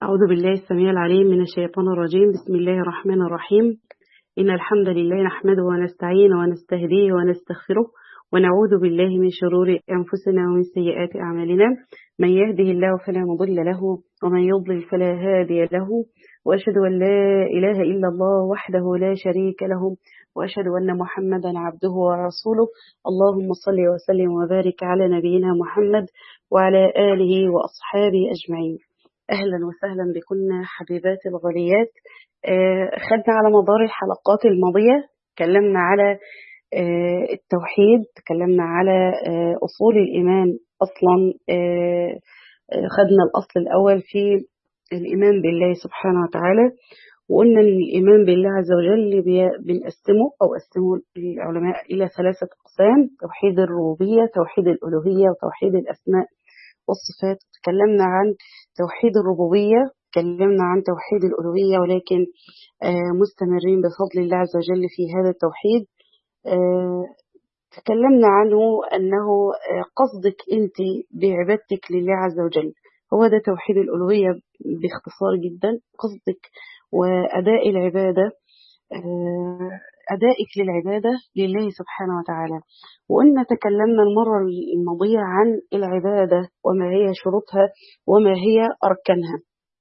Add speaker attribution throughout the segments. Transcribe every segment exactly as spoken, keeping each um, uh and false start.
Speaker 1: أعوذ بالله السميع العليم من الشيطان الرجيم. بسم الله الرحمن الرحيم. إن الحمد لله نحمده ونستعينه ونستهديه ونستغفره ونعوذ بالله من شرور أنفسنا ومن سيئات أعمالنا. من يهده الله فلا مضل له ومن يضلل فلا هادي له، وأشهد أن لا إله إلا الله وحده لا شريك له، وأشهد أن محمدا عبده ورسوله. اللهم صل وسلم وبارك على نبينا محمد وعلى آله وأصحابه أجمعين. أهلا وسهلا بكم حبيبات الغاليات. آه، خدنا على مدار الحلقات الماضية تكلمنا على آه، التوحيد، تكلمنا على آه، أصول الإيمان أصلا. آه، آه، خدنا الأصل الأول في الإيمان بالله سبحانه وتعالى، وقلنا أن الإيمان بالله عز وجل بي- بنقسمه أو قسمه العلماء إلى ثلاثة أقسام: توحيد الربوبية، توحيد الألوهية، وتوحيد الأسماء والصفات. تكلمنا عن توحيد الربوبية، تكلمنا عن توحيد الألوهية، ولكن آه، مستمرين بفضل الله عز وجل في هذا التوحيد. آه، تكلمنا عنه أنه آه، قصدك أنت بعبادتك لله عز وجل هو ده توحيد الألوهية باختصار جدا. قصدك وأداء العبادة، آه، أدائك للعبادة لله سبحانه وتعالى. وقلنا تكلمنا المرة الماضية عن العبادة وما هي شروطها وما هي أركانها.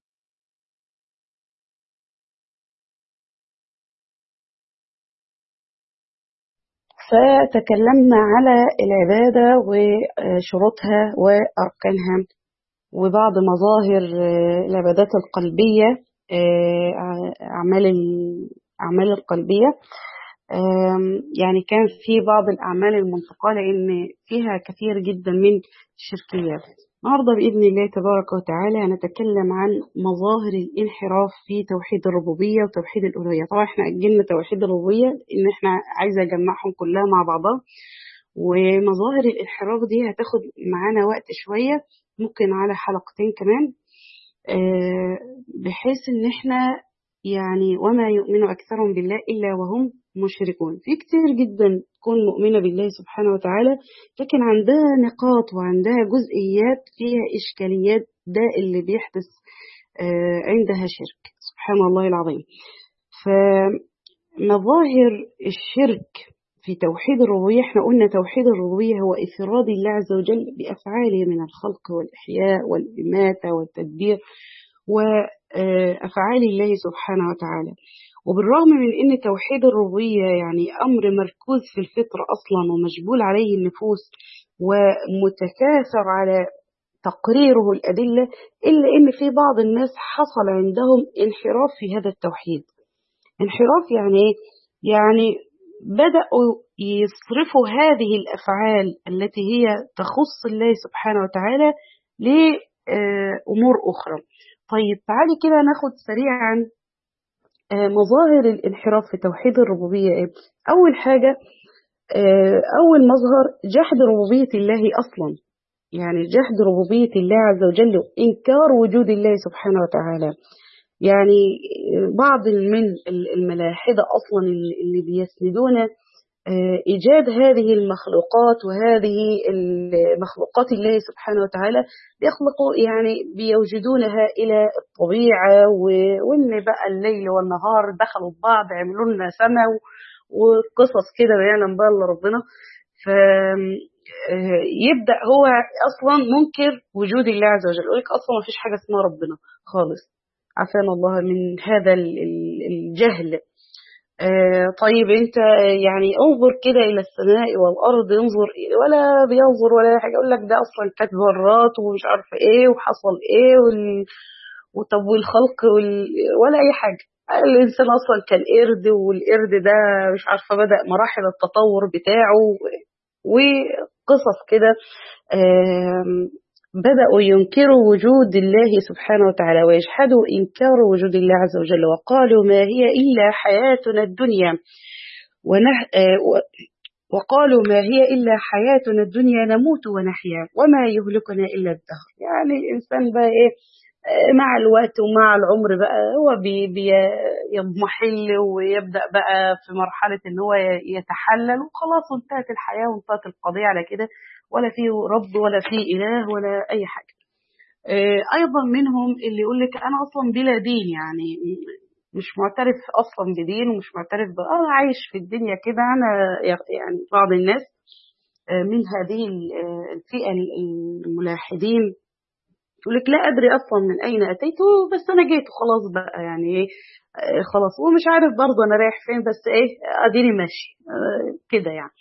Speaker 1: فتكلمنا على العبادة وشروطها وأركانها وبعض مظاهر آه، العبادات القلبية، آه، أعمال الأعمال القلبية. آم، يعني كان في بعض الأعمال المنفقة لأن فيها كثير جدا من الشركيات. النهاردة بإذن الله تبارك وتعالى هنتكلم عن مظاهر الانحراف في توحيد الربوبية وتوحيد الألوهية. طبعا احنا أجلنا توحيد الربوبية إن احنا عايزة أجمعهم كلها مع بعضها، ومظاهر الانحراف دي هتاخد معانا وقت شوية، ممكن على حلقتين كمان، آه، بحيث ان احنا يعني وما يؤمن اكثرهم بالله الا وهم مشركون. في كتير جدا تكون مؤمنة بالله سبحانه وتعالى لكن عندها نقاط وعندها جزئيات فيها اشكاليات، ده اللي بيحدث آه، عندها شرك. سبحان الله العظيم. فمظاهر الشرك في توحيد الربوبية، احنا قلنا توحيد الربوبية هو إفراد الله عز وجل بأفعاله من الخلق والإحياء والإماتة والتدبير وأفعال الله سبحانه وتعالى. وبالرغم من أن توحيد الربوبية يعني أمر مركوز في الفطرة أصلا ومجبول عليه النفوس ومتكاثر على تقريره الأدلة، إلا أن في بعض الناس حصل عندهم انحراف في هذا التوحيد. انحراف يعني إيه؟ يعني بدأوا يصرفوا هذه الأفعال التي هي تخص الله سبحانه وتعالى لأمور أخرى. طيب تعالي كده ناخد سريعا آه، مظاهر الانحراف في توحيد الربوبية إيه؟ أول حاجة، آه، أول مظهر جحد ربوبية الله أصلا، يعني جحد ربوبية الله عز وجل، إنكار وجود الله سبحانه وتعالى. يعني بعض من الملاحدة أصلا اللي بيسندون آه، إيجاد هذه المخلوقات وهذه المخلوقات الله سبحانه وتعالى بيخلقوا، يعني بيوجدونها إلى الطبيعة، و- وإن بقى الليل والنهار دخلوا في بعض عملوا لنا سما و- وقصص كده بيعلم بقى إلا ربنا. فيبدأ هو أصلا منكر وجود الله عز وجل، يقول لك أصلا ما فيش حاجة اسمها ربنا خالص، عافانا الله من هذا ال- ال- الجهل. آه، طيب انت يعني انظر كده الى السماء والارض، انظر ولا بينظر ولا حاجه، يقول لك ده اصلا كانت ذرات ومش عارفه ايه وحصل ايه وال... وطب والخلق وال... ولا اي حاجه. الانسان اصلا كان قرد، والقرد ده مش عارفه بدأ مراحل التطور بتاعه وقصص كده. آم، بدأوا ينكروا وجود الله سبحانه وتعالى ويجحدوا إنكار وجود الله عز وجل، وقالوا ما هي إلا حياتنا الدنيا ونح... آه، و- وقالوا ما هي إلا حياتنا الدنيا نموت ونحيا وما يهلكنا إلا الدهر. يعني الإنسان بقى إيه، آه، مع الوقت ومع العمر بقى هو بي بي يضمحل ويبدأ بقى في مرحلة إن هو يتحلل وخلاص، وانتهت الحياة وانتهت القضية على كده، ولا في رب ولا في إله ولا أي حاجة. أيضا منهم اللي يقول لك أنا أصلا بلا دين، يعني مش معترف أصلا بدين ومش معترف ب... أنا عايش في الدنيا كده. أنا يعني بعض الناس من هذه الفئة الملاحدين يقول لك لا أدري أصلا من أين أتيت، بس أنا جيت وخلاص بقى، يعني إيه خلاص، ومش عارف برضه أنا رايح فين، بس إيه أديني ماشي كده يعني.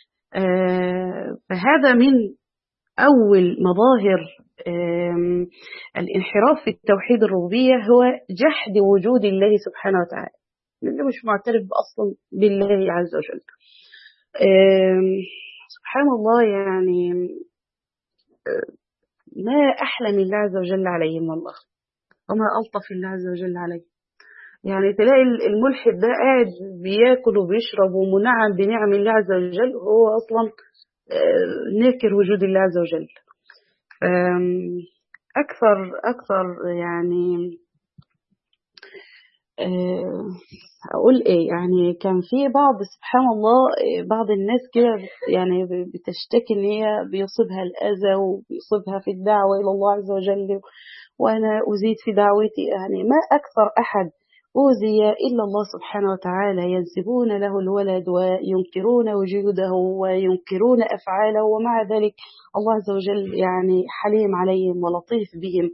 Speaker 1: فهذا من أول مظاهر الانحراف في التوحيد الربوبية، هو جحد وجود الله سبحانه وتعالى، اللي مش معترف أصلا بالله عز وجل. سبحان الله، يعني ما أحلى من الله عز وجل عليهم والله، وما ألطف الله عز وجل عليه. يعني تلاقي الملحد ده قاعد بياكل وبيشرب ومنعم بنعم الله عز وجل، وهو أصلا ناكر وجود الله عز وجل. أكثر أكثر يعني أقول إيه، يعني كان في بعض سبحان الله بعض الناس كده يعني بتشتكي إن هي بيصيبها الأذى وبيصيبها في الدعوة إلى الله عز وجل، وأنا أزيد في دعوتي. يعني ما أكثر أحد أوذي إلا الله سبحانه وتعالى، ينسبون له الولد وينكرون وجوده وينكرون أفعاله، ومع ذلك الله عز وجل يعني حليم عليهم ولطيف بهم،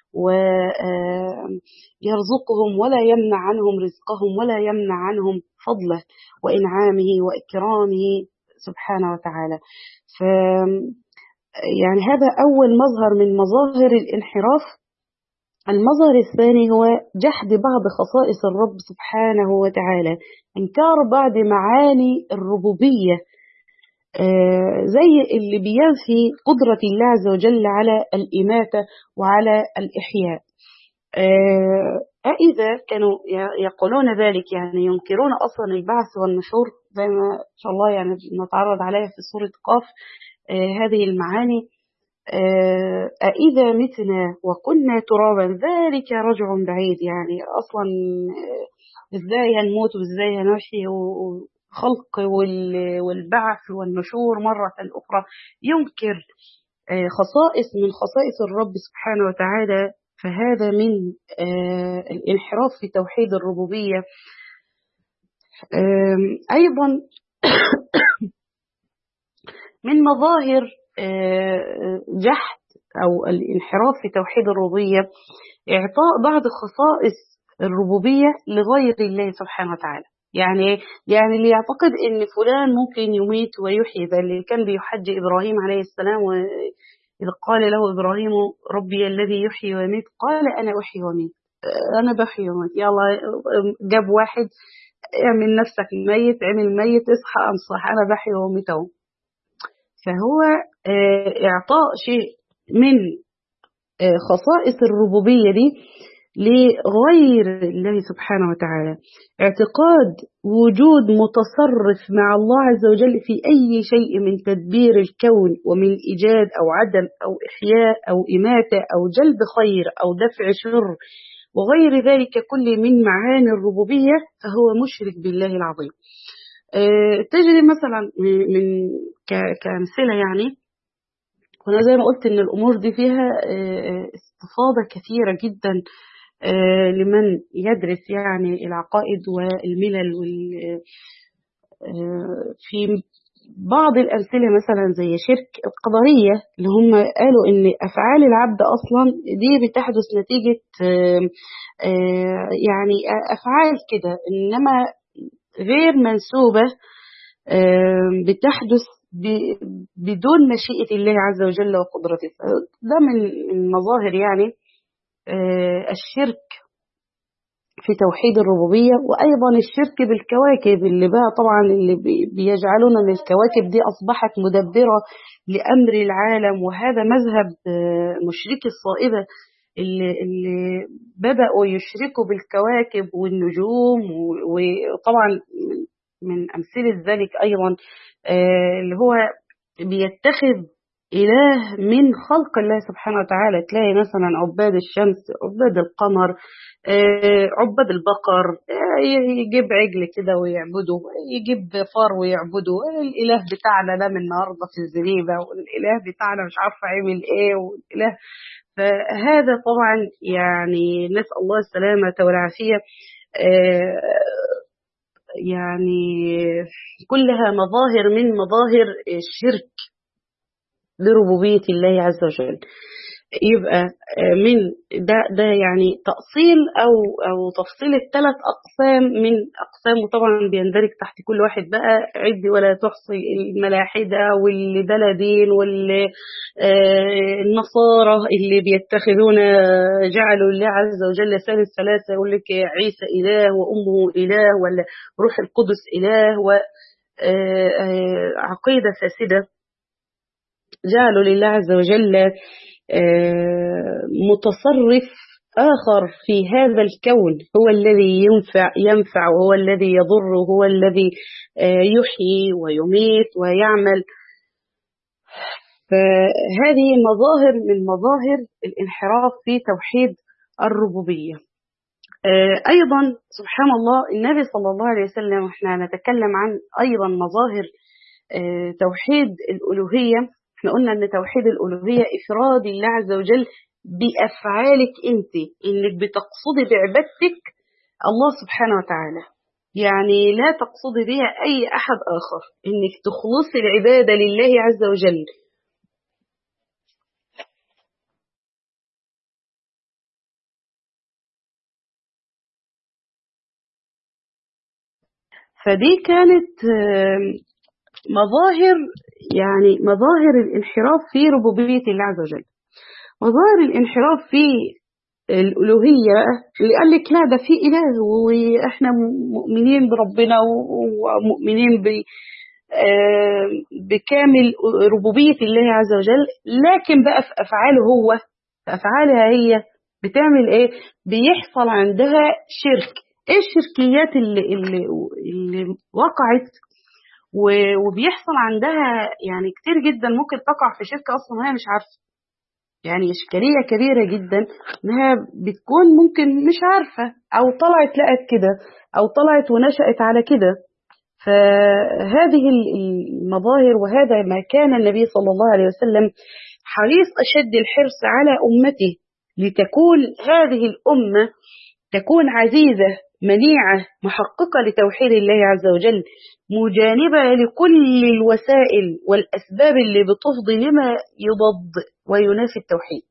Speaker 1: ويرزقهم ولا يمنع عنهم رزقهم ولا يمنع عنهم فضله وإنعامه وإكرامه سبحانه وتعالى. ف يعني هذا أول مظهر من مظاهر الانحراف. المظهر الثاني هو جحد بعض خصائص الرب سبحانه وتعالى، إنكار بعض معاني الربوبية، زي اللي بينفي قدرة الله عز وجل على الإماتة وعلى الإحياء. أإذا كانوا يقولون ذلك، يعني ينكرون أصلا البعث والنشور، زي ما إن شاء الله يعني نتعرض عليها في سورة قاف هذه المعاني. أإذا متنا وكنا ترابا ذلك رجع بعيد، يعني أصلا إزاي هنموت وإزاي هنحيي، وخلق والبعث والنشور مرة أخرى. ينكر خصائص من خصائص الرب سبحانه وتعالى، فهذا من الانحراف في توحيد الربوبية. أيضا من مظاهر جحد أو الانحراف في توحيد الربوبية إعطاء بعض خصائص الربوبية لغير الله سبحانه وتعالى. يعني يعني اللي يعتقد إن فلان ممكن يميت ويحيي، ذا اللي كان بيحج إبراهيم عليه السلام، وإذ قال له إبراهيم ربي الذي يحيي ويميت قال أنا أحيي وأميت، أنا بحيي وأميت. يلا جاب واحد اعمل نفسك ميت، عمل ميت، اصحى أنصح، أنا بحيي وأميت. فهو إعطاء شيء من خصائص الربوبية دي لغير الله سبحانه وتعالى، اعتقاد وجود متصرف مع الله عز وجل في أي شيء من تدبير الكون، ومن إيجاد أو عدم أو إحياء أو إماتة أو جلب خير أو دفع شر وغير ذلك كل من معاني الربوبية، فهو مشرك بالله العظيم. أه تجري مثلا من كأمثلة، يعني وأنا زي ما قلت إن الأمور دي فيها استفاضة كثيرة جدا لمن يدرس يعني العقائد والملل. في بعض الأمثلة مثلا زي شرك القدرية، اللي هم قالوا إن أفعال العبد أصلا دي بتحدث نتيجة يعني أفعال كده، إنما غير منسوبة، بتحدث بدون مشيئة الله عز وجل وقدرته. ده من المظاهر يعني الشرك في توحيد الربوبية. وأيضا الشرك بالكواكب، اللي بقى طبعا اللي بيجعلون أن الكواكب دي أصبحت مدبرة لأمر العالم، وهذا مذهب مشركي الصائبة اللي, اللي بدأوا يشركوا بالكواكب والنجوم. وطبعا من أمثلة ذلك أيضا اللي هو بيتخذ إله من خلق الله سبحانه وتعالى. تلاقي مثلا عباد الشمس، عباد القمر، عباد البقر، يجيب عجل كده ويعبده، يجيب فار ويعبده. الإله بتاعنا ده من النهارده في الزريبة، والإله بتاعنا مش عارفة عمل إيه، والإله فهذا طبعا يعني نسأل الله السلامة والعافية. يعني كلها مظاهر من مظاهر الشرك بربوبية الله عز وجل. يبقى من ده ده يعني تأصيل أو أو تفصيل الثلاث أقسام من أقسام، وطبعا بيندرج تحت كل واحد بقى عد ولا تحصي، الملاحدة واللي بلدين واللي النصارى اللي بيتخذون جعلوا الله عز وجل ثالث ثلاثة، يقول لك عيسى إله وأمه إله ولا روح القدس إله، وعقيدة فاسدة جعلوا لله عز وجل متصرف آخر في هذا الكون، هو الذي ينفع ينفع وهو الذي يضر وهو الذي يحيي ويميت ويعمل. فهذه مظاهر من مظاهر الانحراف في توحيد الربوبية. أيضا سبحان الله النبي صلى الله عليه وسلم، وإحنا نتكلم عن أيضا مظاهر توحيد الألوهية. احنا قلنا ان توحيد الألوهية إفراد الله عز وجل بأفعالك انت، انك بتقصدي بعبادتك الله سبحانه وتعالى، يعني لا تقصدي بها أي أحد آخر، انك تخلصي العبادة لله عز وجل. فدي كانت مظاهر يعني مظاهر الانحراف في ربوبية الله عز وجل. مظاهر الانحراف في الألوهية اللي قال لك لا ده في إله وإحنا مؤمنين بربنا ومؤمنين بكامل ربوبية الله عز وجل، لكن بقى في أفعاله هو، في أفعالها هي بتعمل إيه؟ بيحصل عندها شرك. إيه الشركيات اللي, اللي, اللي وقعت وبيحصل عندها يعني كتير جدا، ممكن تقع في شركة أصلا وهي مش عارفة. يعني إشكالية كبيرة جدا إنها بتكون ممكن مش عارفة، أو طلعت لقت كده، أو طلعت ونشأت على كده. فهذه المظاهر وهذا ما كان النبي صلى الله عليه وسلم حريص أشد الحرص على أمته، لتكون هذه الأمة تكون عزيزة منيعة محققة لتوحيد الله عز وجل، مجانبة لكل الوسائل والأسباب اللي بتفضي لما يضد وينافي التوحيد.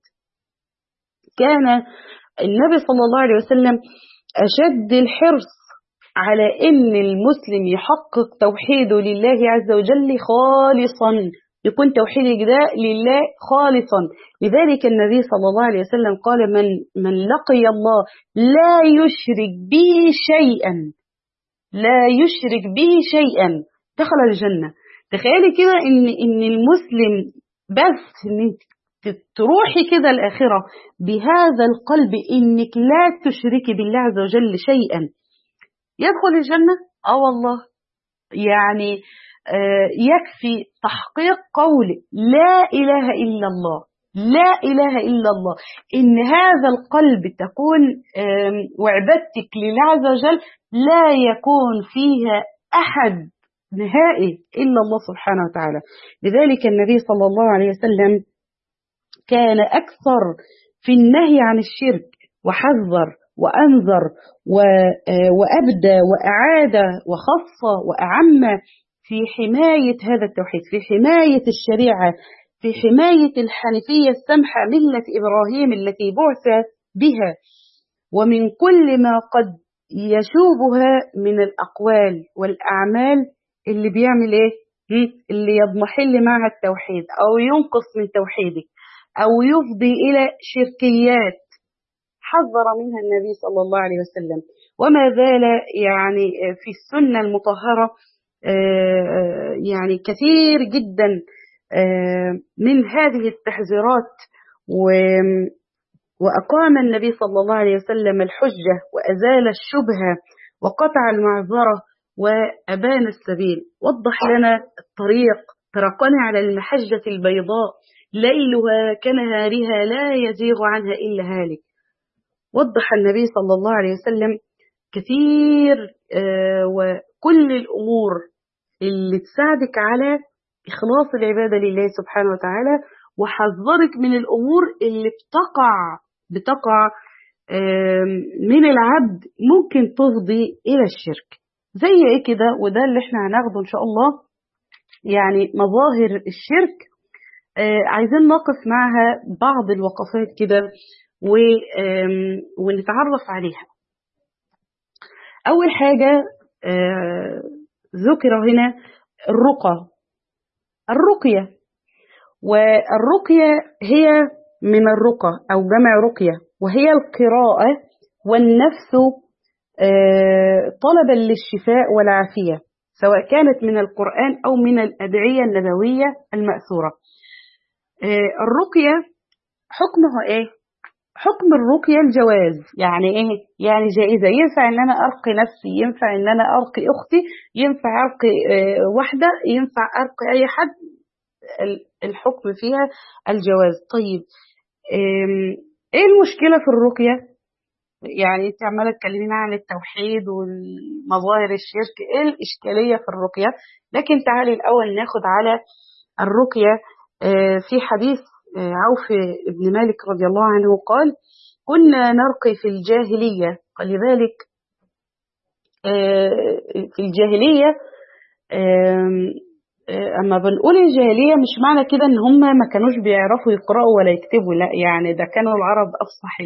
Speaker 1: كان النبي صلى الله عليه وسلم أشد الحرص على أن المسلم يحقق توحيده لله عز وجل خالصا، يكون توحيد ده لله خالصا. لذلك النبي صلى الله عليه وسلم قال من, من لقي الله لا يشرك به شيئا، لا يشرك به شيئا دخل الجنة. تخيلي كده ان, إن المسلم بس إن تروحي كده الآخرة بهذا القلب إنك لا تشركي بالله عز وجل شيئا يدخل الجنة. اه والله يعني آه يكفي تحقيق قول لا إله إلا الله، لا إله إلا الله، إن هذا القلب تكون وعبادتك لله عز وجل لا يكون فيها أحد نهائي إلا الله سبحانه وتعالى. لذلك النبي صلى الله عليه وسلم كان أكثر في النهي عن الشرك، وحذر وأنذر وأبدى وأعاد وخص وأعم في حماية هذا التوحيد، في حماية الشريعة، في حماية الحنيفية السمحة ملة إبراهيم التي بعث بها، ومن كل ما قد يشوبها من الأقوال والأعمال اللي بيعمل إيه؟ اللي يضمحل معها التوحيد أو ينقص من توحيدك أو يفضي إلى شركيات، حذر منها النبي صلى الله عليه وسلم. وما زال يعني في السنة المطهرة يعني كثير جدا من هذه التحذيرات، وأقام النبي صلى الله عليه وسلم الحجة وأزال الشبهة وقطع المعذرة وأبان السبيل، وضح لنا الطريق، تركنا على المحجة البيضاء ليلها كنهارها لا يزيغ عنها إلا هالك. وضح النبي صلى الله عليه وسلم كثير آه وكل الأمور اللي تساعدك على إخلاص العبادة لله سبحانه وتعالى، وحذرك من الأمور اللي بتقع بتقع من العبد ممكن تفضي إلى الشرك. زي إيه كده؟ وده اللي احنا هناخده إن شاء الله، يعني مظاهر الشرك. عايزين نقف معها بعض الوقفات كده ونتعرف عليها. أول حاجة ذكر هنا الرقى، الرقية، والرقية هي من الرقى أو جمع رقية، وهي القراءة والنفس طلبا للشفاء والعافية، سواء كانت من القرآن أو من الأدعية النبوية المأثورة. الرقية حكمها إيه؟ حكم الرقية الجواز. يعني إيه؟ يعني جائزة، ينفع إن أنا أرقي نفسي، ينفع إن أنا أرقي أختي، ينفع أرقي واحدة، ينفع أرقي أي حد، الحكم فيها الجواز. طيب إيه المشكلة في الرقية؟ يعني أنت عمالة تكلمينا عن التوحيد والمظاهر الشرك، إيه الإشكالية في الرقية؟ لكن تعالي الأول ناخد على الرقية. في حديث عوف بن مالك رضي الله عنه قال: كنا نرقي في الجاهلية. لذلك في الجاهلية، أما بنقول الجاهلية مش معنى كده إن هم ما كانوش بيعرفوا يقرأوا ولا يكتبوا، لا، يعني ده كانوا العرب أفصح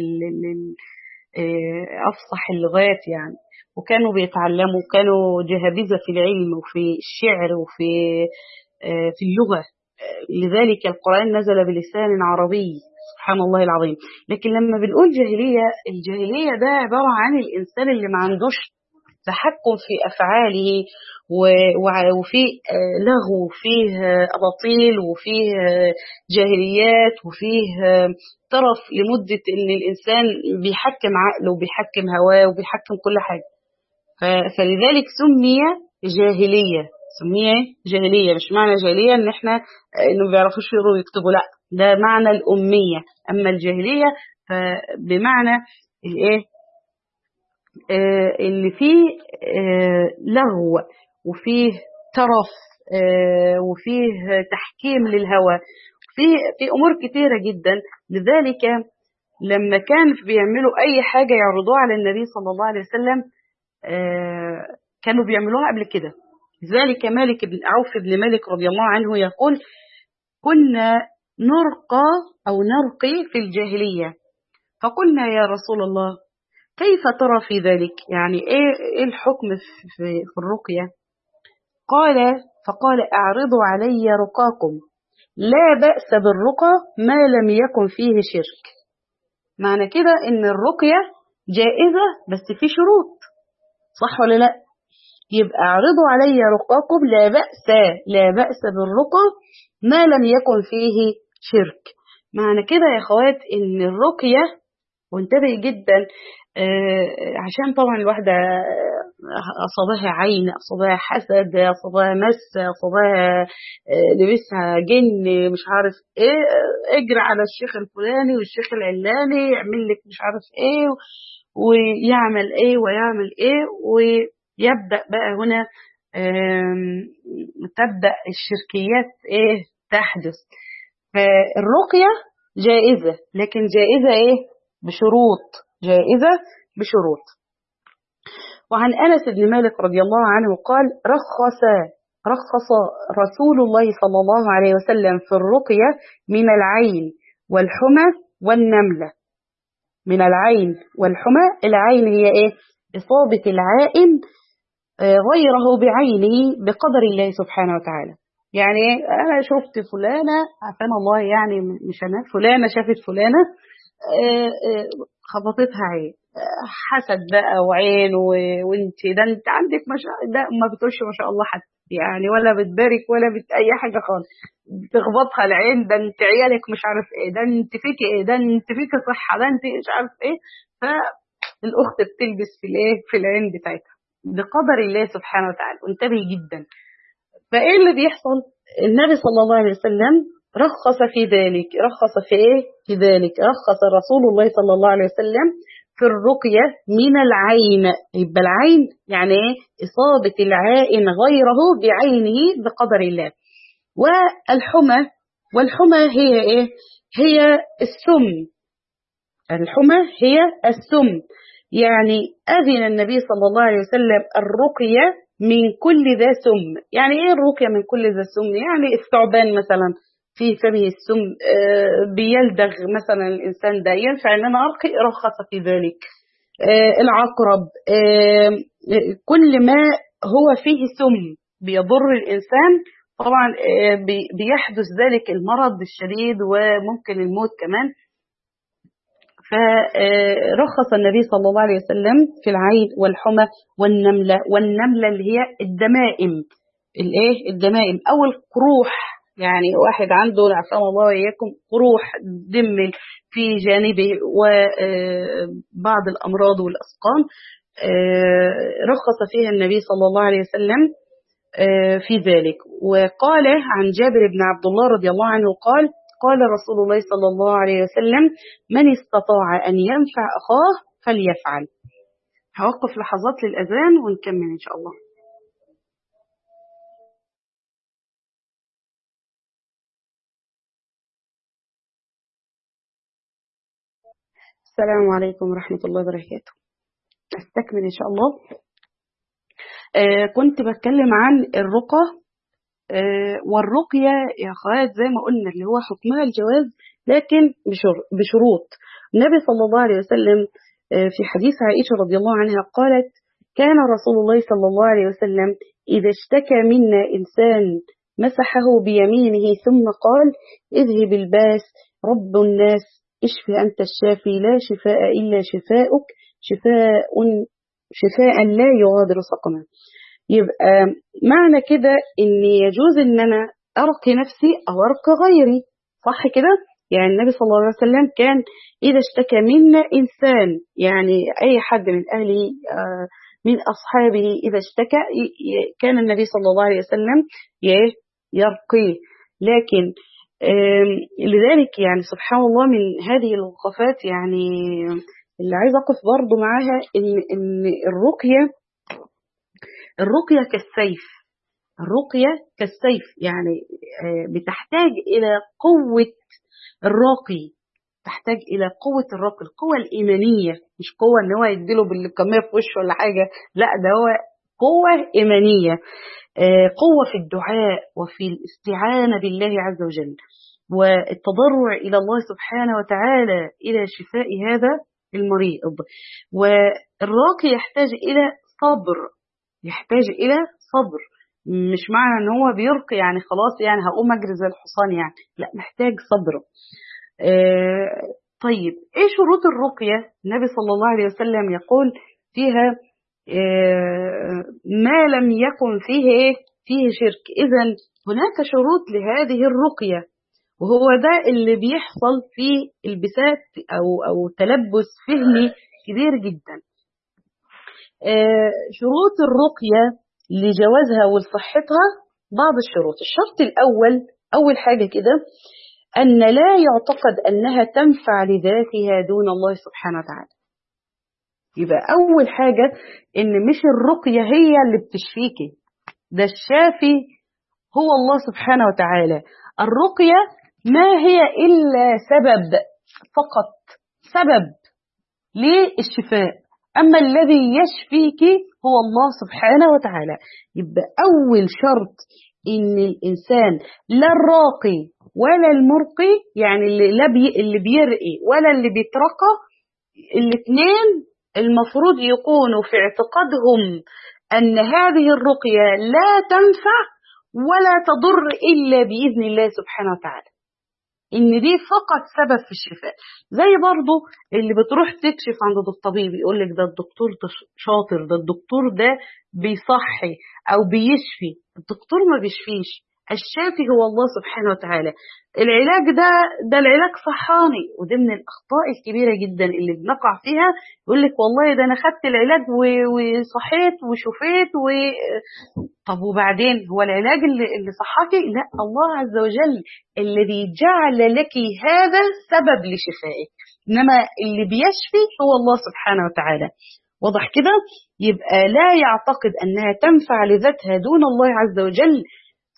Speaker 1: أفصح اللغات يعني، وكانوا بيتعلموا، كانوا جهابذة في العلم وفي الشعر وفي في اللغة. لذلك القرآن نزل بلسان عربي، سبحان الله العظيم. لكن لما بنقول جاهلية، الجاهلية ده عبارة عن الإنسان اللي ما عندوش تحكم في أفعاله، وفيه لغو، وفيه أباطيل، وفيه جاهليات، وفيه طرف لمدة إن الإنسان بيحكم عقله وبيحكم هواه وبيحكم كل حاجة. فلذلك سمي جاهلية، سميه جاهلية. مش معنى جاهلية إن إحنا إنه ما بيعرفوش يقروا ويكتبوا، لا، ده معنى الأمية. أما الجاهلية فبمعنى الإيه؟ آه اللي فيه آه لغو، وفيه ترف، آه وفيه تحكيم للهوى، في في أمور كتيرة جدا. لذلك لما كان بيعملوا أي حاجة يعرضوها على النبي صلى الله عليه وسلم آه كانوا بيعملوها قبل كده. لذلك مالك بن عوف بن مالك رضي الله عنه يقول: كنا نرقى أو نرقي في الجاهلية، فقلنا يا رسول الله كيف ترى في ذلك؟ يعني إيه الحكم في, في الرقية؟ قال فقال: أعرضوا علي رقاكم، لا بأس بالرقى ما لم يكن فيه شرك. معنى كده إن الرقية جائزة بس في شروط، صح ولا لا؟ يبقى أعرضوا علي رقاكم، لا بأس لا بأس بالرقى ما لم يكن فيه شرك. معنى كده يا أخوات إن الرقية، وانتبهي جدا آه عشان طبعا الواحدة أصابها عين، أصابها حسد، أصابها مس، أصابها آه لبسها جن، مش عارف إيه، اجري على الشيخ الفلاني والشيخ العلاني يعمل لك مش عارف إيه ويعمل إيه ويعمل إيه، ويبدأ بقى هنا تبدأ الشركيات إيه تحدث. فالرقية جائزة، لكن جائزة إيه؟ بشروط، جائزة بشروط. وعن أنس بن مالك رضي الله عنه قال: رخص رخص رسول الله صلى الله عليه وسلم في الرقية من العين والحمى والنملة. من العين والحمى، العين هي إيه؟ إصابة العائن غيره بعينه بقدر الله سبحانه وتعالى. يعني أنا شفت فلانة، عفان الله، يعني مش أنا، فلانة شافت فلانة خبطتها عين، حسد بقى وعين، وانت ده انت عندك ما شاء ده ما بتقولش ما شاء الله حتى، يعني ولا بتبارك ولا بت اي حاجه خالص، بتخبطها العين، ده انت عيالك مش عارف ايه، ده انت فيك ايه، ده انت فيك صحه، ده انت مش عارف ايه. فالاخت بتلبس في الايه في العين بتاعتها بقدر الله سبحانه وتعالى. وانتبهي جدا. فايه اللي بيحصل؟ النبي صلى الله عليه وسلم رخص في ذلك. رخص في ايه؟ في ذلك رخص رسول الله صلى الله عليه وسلم في الرقية من العين. يبقى العين يعني ايه؟ إصابة العائن غيره بعينه بقدر الله. والحمى والحمى هي إيه؟ هي السم. الحمى هي السم. يعني أذن النبي صلى الله عليه وسلم الرقية من كل ذا سم. يعني إيه الرقية من كل ذا سم؟ يعني الثعبان مثلا في فمه السم، آه بيلدغ مثلا الإنسان ده، ينفع أن أنا أرقي؟ رخص في ذلك. آه العقرب، آه كل ما هو فيه سم بيضر الإنسان طبعا آه بيحدث ذلك المرض الشديد وممكن الموت كمان. فرخص النبي صلى الله عليه وسلم في العين والحمى والنملة. والنملة اللي هي الدمائم، الايه الدمائم او القروح. يعني واحد عنده عافانا الله واياكم قروح دم في جانبه وبعض الامراض والاسقام، رخص فيها النبي صلى الله عليه وسلم في ذلك. وقال عن جابر بن عبد الله رضي الله عنه قال قال رسول الله صلى الله عليه وسلم: من استطاع أن ينفع أخاه فليفعل. هوقف لحظات للأذان ونكمل إن شاء الله. السلام عليكم ورحمة الله وبركاته. أستكمل إن شاء الله. آه كنت بتكلم عن الرقى، آه والرقية يا أخوات زي ما قلنا اللي هو حكمها الجواز، لكن بشروط. النبي صلى الله عليه وسلم في حديث عائشة رضي الله عنها قالت: كان رسول الله صلى الله عليه وسلم إذا اشتكى منا إنسان مسحه بيمينه ثم قال: اذهب الباس رب الناس اشف أنت الشافي لا شفاء إلا شفاؤك شفاء شفاء لا يغادر سقما. يبقى معنى كده إن يجوز إن أنا أرقي نفسي أو أرقي غيري، صح كده؟ يعني النبي صلى الله عليه وسلم كان إذا اشتكى منا إنسان، يعني أي حد من أهله من أصحابه إذا اشتكى كان النبي صلى الله عليه وسلم يرقيه. لكن لذلك يعني سبحان الله من هذه الوقفات يعني اللي عايز أقف برضو معاها إن, إن الرقية الرقية كالسيف. الرقية كالسيف يعني بتحتاج إلى قوة الراقي، تحتاج إلى قوة الراقي، القوة الإيمانية، مش قوة إن هو يديله بالكمية في وشه ولا حاجة، لا ده هو قوة إيمانية، قوة في الدعاء وفي الاستعانة بالله عز وجل والتضرع إلى الله سبحانه وتعالى إلى شفاء هذا المريض. والراقي يحتاج إلى صبر، يحتاج إلى صبر. مش معنى ان هو بيرقي يعني خلاص يعني هقوم اجري زي الحصان يعني، لا محتاج صبر. آه طيب ايه شروط الرقية؟ النبي صلى الله عليه وسلم يقول فيها آه ما لم يكن فيه ايه فيه شرك. اذا هناك شروط لهذه الرقية، وهو ده اللي بيحصل في البسات او او تلبس فهمي كبير جدا. آه شروط الرقية لجوازها ولصحتها بعض الشروط. الشرط الأول أول حاجة كده أن لا يعتقد أنها تنفع لذاتها دون الله سبحانه وتعالى. يبقى أول حاجة إن مش الرقية هي اللي بتشفيكي، ده الشافي هو الله سبحانه وتعالى. الرقية ما هي إلا سبب فقط، سبب للشفاء، أما الذي يشفيك هو الله سبحانه وتعالى. يبقى أول شرط إن الإنسان لا الراقي ولا المرقي، يعني اللي, لا بي اللي بيرقي ولا اللي بيترقى، الاثنين المفروض يكونوا في اعتقادهم أن هذه الرقية لا تنفع ولا تضر إلا بإذن الله سبحانه وتعالى، إن دي فقط سبب في الشفاء. زي برضو اللي بتروح تكشف عند الطبيب يقول لك ده الدكتور شاطر، ده الدكتور ده بيصحي أو بيشفي. الدكتور ما بيشفيش، الشافي هو الله سبحانه وتعالى. العلاج ده ده العلاج صحاني، وده من الأخطاء الكبيرة جدا اللي بنقع فيها. يقول لك والله ده أنا خدت العلاج وصحيت وشفيت و... طب وبعدين هو العلاج اللي, اللي صحاكي؟ لا، الله عز وجل الذي جعل لك هذا سبب لشفائك، إنما اللي بيشفي هو الله سبحانه وتعالى. واضح كده؟ يبقى لا يعتقد أنها تنفع لذاتها دون الله عز وجل،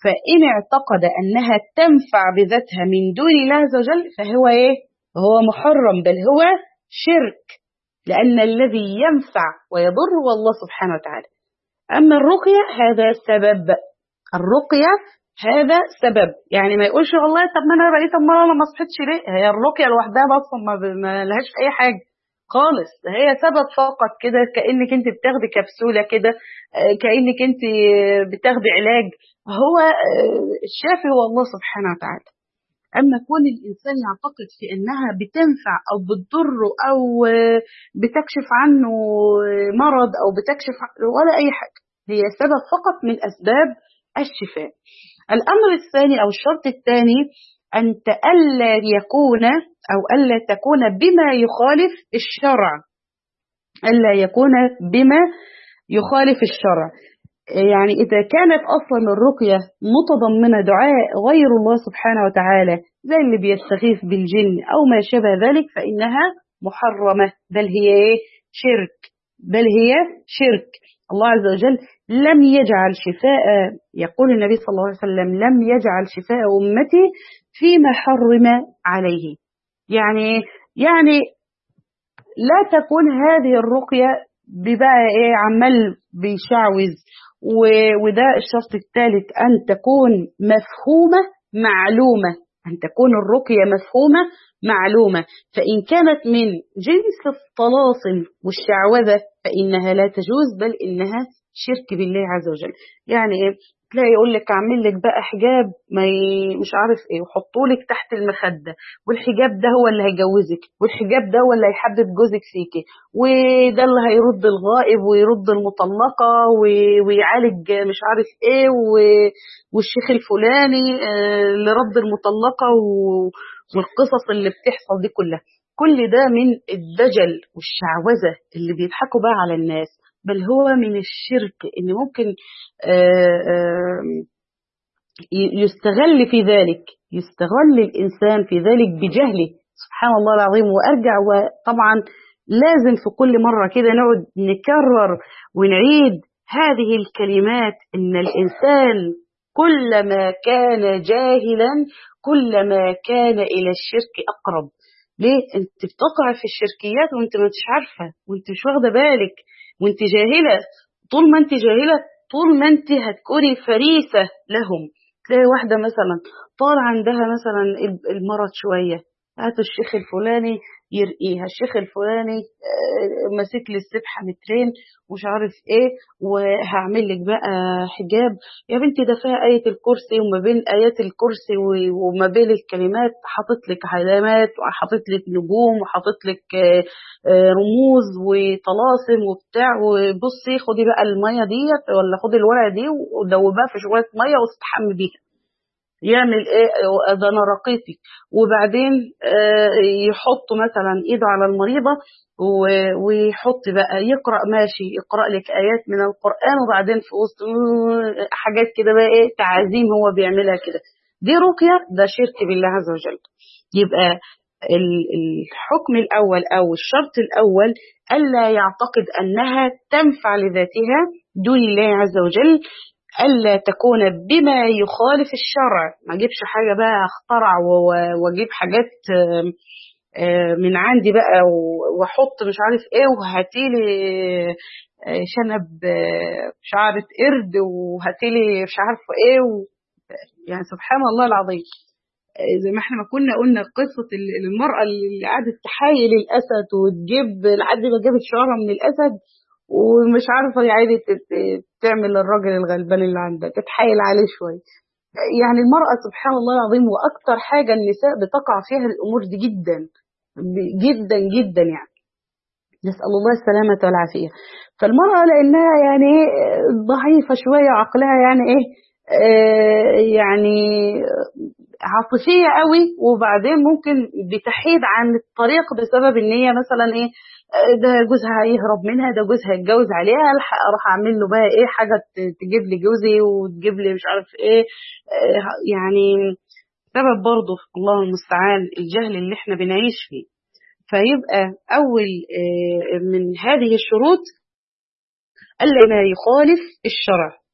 Speaker 1: فإن اعتقد أنها تنفع بذاتها من دون الله عز وجل فهو إيه؟ هو محرم، بل هو شرك، لأن الذي ينفع ويضر هو الله سبحانه وتعالى. أما الرقية هذا سبب، الرقية هذا سبب، يعني ما يقولش والله طب ما أنا بقيت أمال أنا ما صحتش ليه؟ هي الرقية لوحدها أصلا ما, ما لهاش أي حاجة خالص، هي سبب فقط كده، كأنك أنت بتاخدي كبسولة كده، كأنك أنت بتاخدي علاج، هو الشافي هو الله سبحانه وتعالى. أما كون الإنسان يعتقد في أنها بتنفع أو بتضره أو بتكشف عنه مرض أو بتكشف ولا أي حاجة، هي سبب فقط من أسباب الشفاء. الأمر الثاني أو الشرط الثاني أن ألا يكون أو ألا تكون بما يخالف الشرع، ألا يكون بما يخالف الشرع. يعني إذا كانت أصلا الرقية متضمنة دعاء غير الله سبحانه وتعالى زي اللي بيستغيث بالجن أو ما شابه ذلك فإنها محرمة، بل هي شرك، بل هي شرك. الله عز وجل لم يجعل شفاء، يقول النبي صلى الله عليه وسلم لم يجعل شفاء أمتي فيما حرم عليه. يعني يعني لا تكون هذه الرقية ببقى ايه عمال بيشعوذ، وده الشرط الثالث أن تكون مفهومة معلومة، أن تكون الرقية مفهومة معلومة. فإن كانت من جنس الطلاسم والشعوذة فإنها لا تجوز، بل إنها شرك بالله عز وجل. يعني إيه؟ تلاقي يقول لك اعمل لك بقى حجاب ما ي... مش عارف ايه وحطوا لك تحت المخده، والحجاب ده هو اللي هيجوزك، والحجاب ده هو اللي هيحبب جوزك فيكي، وده اللي هيرد الغائب ويرد المطلقه و... ويعالج مش عارف ايه و... والشيخ الفلاني اللي رد المطلقه و... والقصص اللي بتحصل دي كلها، كل ده من الدجل والشعوذه اللي بيضحكوا بقى على الناس، بل هو من الشرك ان ممكن يستغل في ذلك، يستغل الإنسان في ذلك بجهله سبحان الله العظيم. وأرجع وطبعا لازم في كل مرة كده نقعد نكرر ونعيد هذه الكلمات، إن الإنسان كلما كان جاهلا كلما كان إلى الشرك أقرب. ليه؟ أنت بتقع في الشركيات وأنت ما انتش عارفة وأنت مش واخدة بالك وأنت جاهلة. طول ما أنت جاهلة طول ما أنت هتكوني فريسة لهم. تلاقي واحدة مثلا طال عندها مثلا المرض شوية، هاتوا الشيخ الفلاني يرقيها، الشيخ الفلاني ماسك لي السبحة مترين ومش عارف ايه وهعمل لك بقى حجاب. يا بنتي ده فيها آية الكرسي، وما بين آيات الكرسي وما بين الكلمات حاطط لك علامات وحاطط لك نجوم وحاطط لك رموز وطلاسم وبتاع، وبصي خدي بقى المية ديت ولا خدي الورقة دي ودوبها في شوية مية واستحمي بيها. يعمل ايه؟ ده انا رقيتك. وبعدين يحط مثلا ايده على المريضه ويحط بقى يقرا، ماشي يقرا لك ايات من القران، وبعدين في وسط حاجات كده بقى ايه تعازيم هو بيعملها كده. دي رقيه، ده شرك بالله عز وجل. يبقى الحكم الاول او الشرط الاول الا يعتقد انها تنفع لذاتها دون الله عز وجل، ألا تكون بما يخالف الشرع. ما أجيبش حاجة بقى اخترع وأجيب حاجات من عندي بقى وأحط مش عارف إيه وهاتيلي شنب شعرة قرد وهاتيلي مش عارفة إيه و... يعني سبحان الله العظيم. زي ما احنا ما كنا قلنا قصة المرأة اللي قعدت تحايل الأسد وتجيب لحد ما جابت شعرها من الأسد ومش عارفة يعني تعمل الراجل الغلبان اللي عندها تتحايل عليه شوية. يعني المرأة سبحان الله العظيم وأكتر حاجة النساء بتقع فيها الأمور دي جدا جدا جدا، يعني نسأل الله السلامة والعافية. فالمرأة لأنها يعني ضعيفة شوية عقلها يعني إيه آه يعني عاطفية قوي، وبعدين ممكن بتحيد عن الطريق بسبب ان هي مثلا ايه ده جوزها هيهرب منها، ده جوزها هيتجوز عليها، الحق اروح اعمل له بقى ايه حاجه تجيب لي جوزي وتجيب لي مش عارف ايه. يعني سبب برضه الله المستعان الجهل اللي احنا بنعيش فيه. فيبقى اول من هذه الشروط الا ما يخالف الشرع،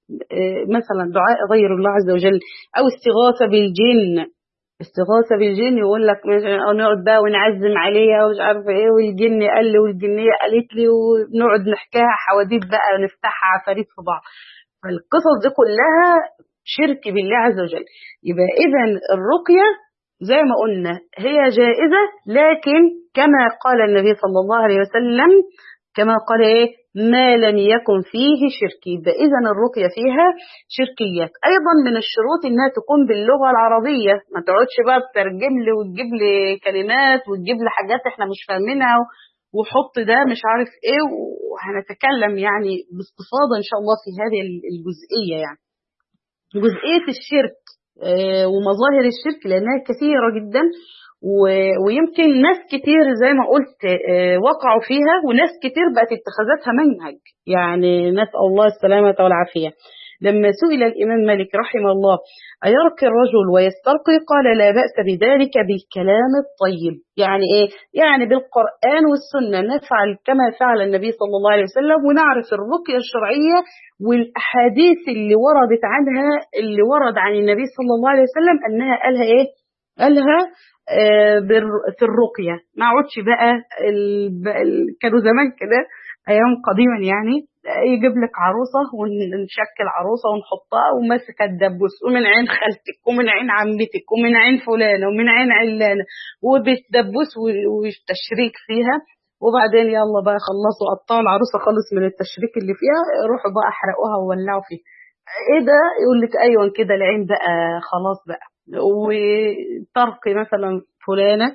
Speaker 1: مثلا دعاء غير الله عز وجل، أو استغاثة بالجن. استغاثة بالجن يقول لك نقعد بقى ونعزم عليها ومش عارفة ايه، والجن قال لي والجنية قالت لي، ونقعد نحكيها حواديت بقى ونفتحها عفاريت في بعض. فالقصص دي كلها شرك بالله عز وجل. يبقى إذا الرقية زي ما قلنا هي جائزة، لكن كما قال النبي صلى الله عليه وسلم، كما قال ايه، ما لم يكن فيه شرك. يبقى إذا الرقية فيها شركيات. أيضا من الشروط إنها تكون باللغة العربية، ما تقعدش بقى تترجم لي وتجيب لي كلمات وتجيب لي حاجات احنا مش فاهمينها وحط ده مش عارف ايه. وهنتكلم يعني باستفاضة إن شاء الله في هذه الجزئية، يعني جزئية الشرك ومظاهر الشرك لأنها كثيرة جدا، ويمكن ناس كتير زي ما قلت وقعوا فيها، وناس كتير بقت اتخذتها منهج، يعني نسأل الله السلامة والعافية. لما سئل الإمام مالك رحمه الله أيرقي الرجل ويسترقي، قال لا بأس بذلك بالكلام الطيب. يعني إيه؟ يعني بالقرآن والسنة نفعل كما فعل النبي صلى الله عليه وسلم، ونعرف الرقية الشرعية والأحاديث اللي وردت عنها، اللي ورد عن النبي صلى الله عليه وسلم أنها قالها إيه؟ قالها آه في الرقية. ما عودش بقى كانوا زمان كده أيام قديما، يعني يجيب لك عروسة ونشكل عروسة ونحطها وماسكة الدبوس، ومن عين خالتك ومن عين عمتك ومن عين فلانة ومن عين علانة، وبتدبوس والتشريك فيها. وبعدين يلا بقى خلصوا قطعوا العروسة خالص من التشريك اللي فيها، روحوا بقى احرقوها وولعوا فيها. ايه ده؟ يقول لك ايوه كده العين بقى خلاص بقى. وترقي مثلا فلانة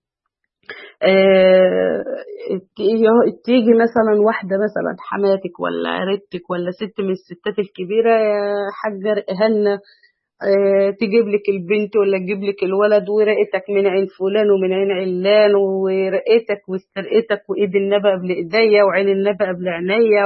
Speaker 1: أه تيجي مثلا واحدة مثلا حماتك ولا قريبتك ولا ست من الستات الكبيرة، يا حاجة رقهنا أه تجيب لك البنت ولا تجيب لك الولد، ورقتك من عين فلان ومن عين علان، ورقتك واسترقتك وايد النبأ قبل ايديا وعين النبأ قبل عينيا،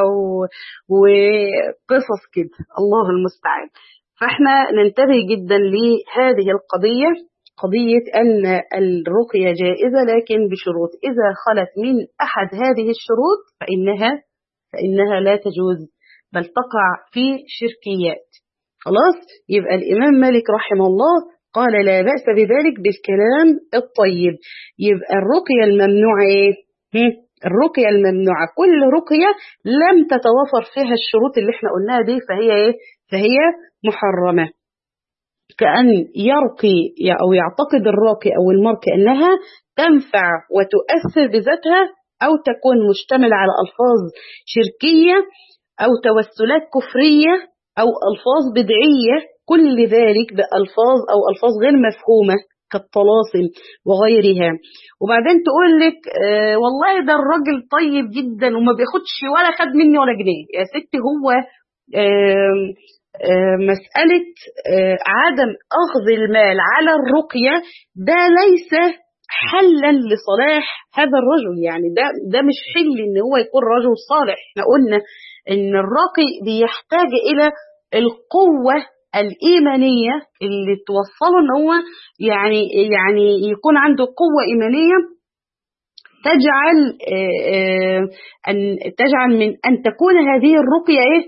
Speaker 1: وقصص كده الله المستعان. فاحنا ننتبه جدا لهذه القضية، قضية أن الرقية جائزة لكن بشروط. إذا خلت من أحد هذه الشروط فإنها فإنها لا تجوز، بل تقع في شركيات. خلاص. يبقى الإمام مالك رحمه الله قال لا بأس بذلك بالكلام الطيب. يبقى الرقية الممنوعة إيه؟ الرقية الممنوعة كل رقية لم تتوفر فيها الشروط اللي احنا قلناها دي فهي إيه؟ فهي محرمة. كأن يرقي أو يعتقد الراقي أو المرقي أنها تنفع وتؤثر بذاتها، أو تكون مشتملة على ألفاظ شركية أو توسلات كفرية أو ألفاظ بدعية، كل ذلك بألفاظ أو ألفاظ غير مفهومة كالطلاسم وغيرها. وبعدين تقول لك آه والله ده الراجل طيب جدا وما بياخدش ولا خد مني ولا جنيه. يا ستي هو آه مسألة عدم أخذ المال على الرقية ده ليس حلا لصلاح هذا الرجل، يعني ده ده مش حل إن هو يكون رجل صالح. احنا قلنا إن الراقي بيحتاج إلى القوة الإيمانية اللي توصله إن هو يعني يعني يكون عنده قوة إيمانية تجعل أن تجعل من أن تكون هذه الرقية إيه؟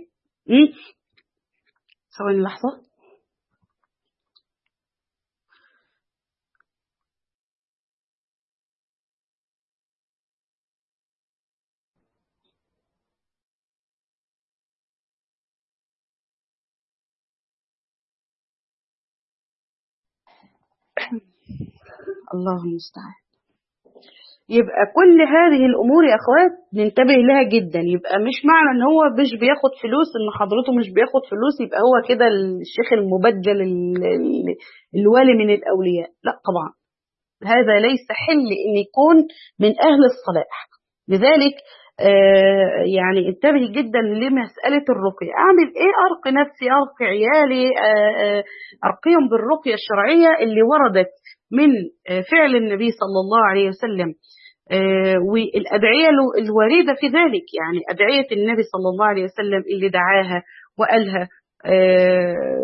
Speaker 1: ثواني لحظة. الله المستعان. يبقى كل هذه الأمور يا أخوات ننتبه لها جدا. يبقى مش معنى أن هو مش بياخد فلوس أن حضرته مش بياخد فلوس يبقى هو كده الشيخ المبجل الوالي من الأولياء. لا طبعا، هذا ليس حل أن يكون من أهل الصلاح. لذلك آه يعني انتبه جدا لمسألة الرقية. أعمل إيه؟ أرقي نفسي، أرقي عيالي، آه آه أرقيهم بالرقية الشرعية اللي وردت من آه فعل النبي صلى الله عليه وسلم، آه والأدعية الواردة في ذلك، يعني أدعية النبي صلى الله عليه وسلم اللي دعاها وقالها آه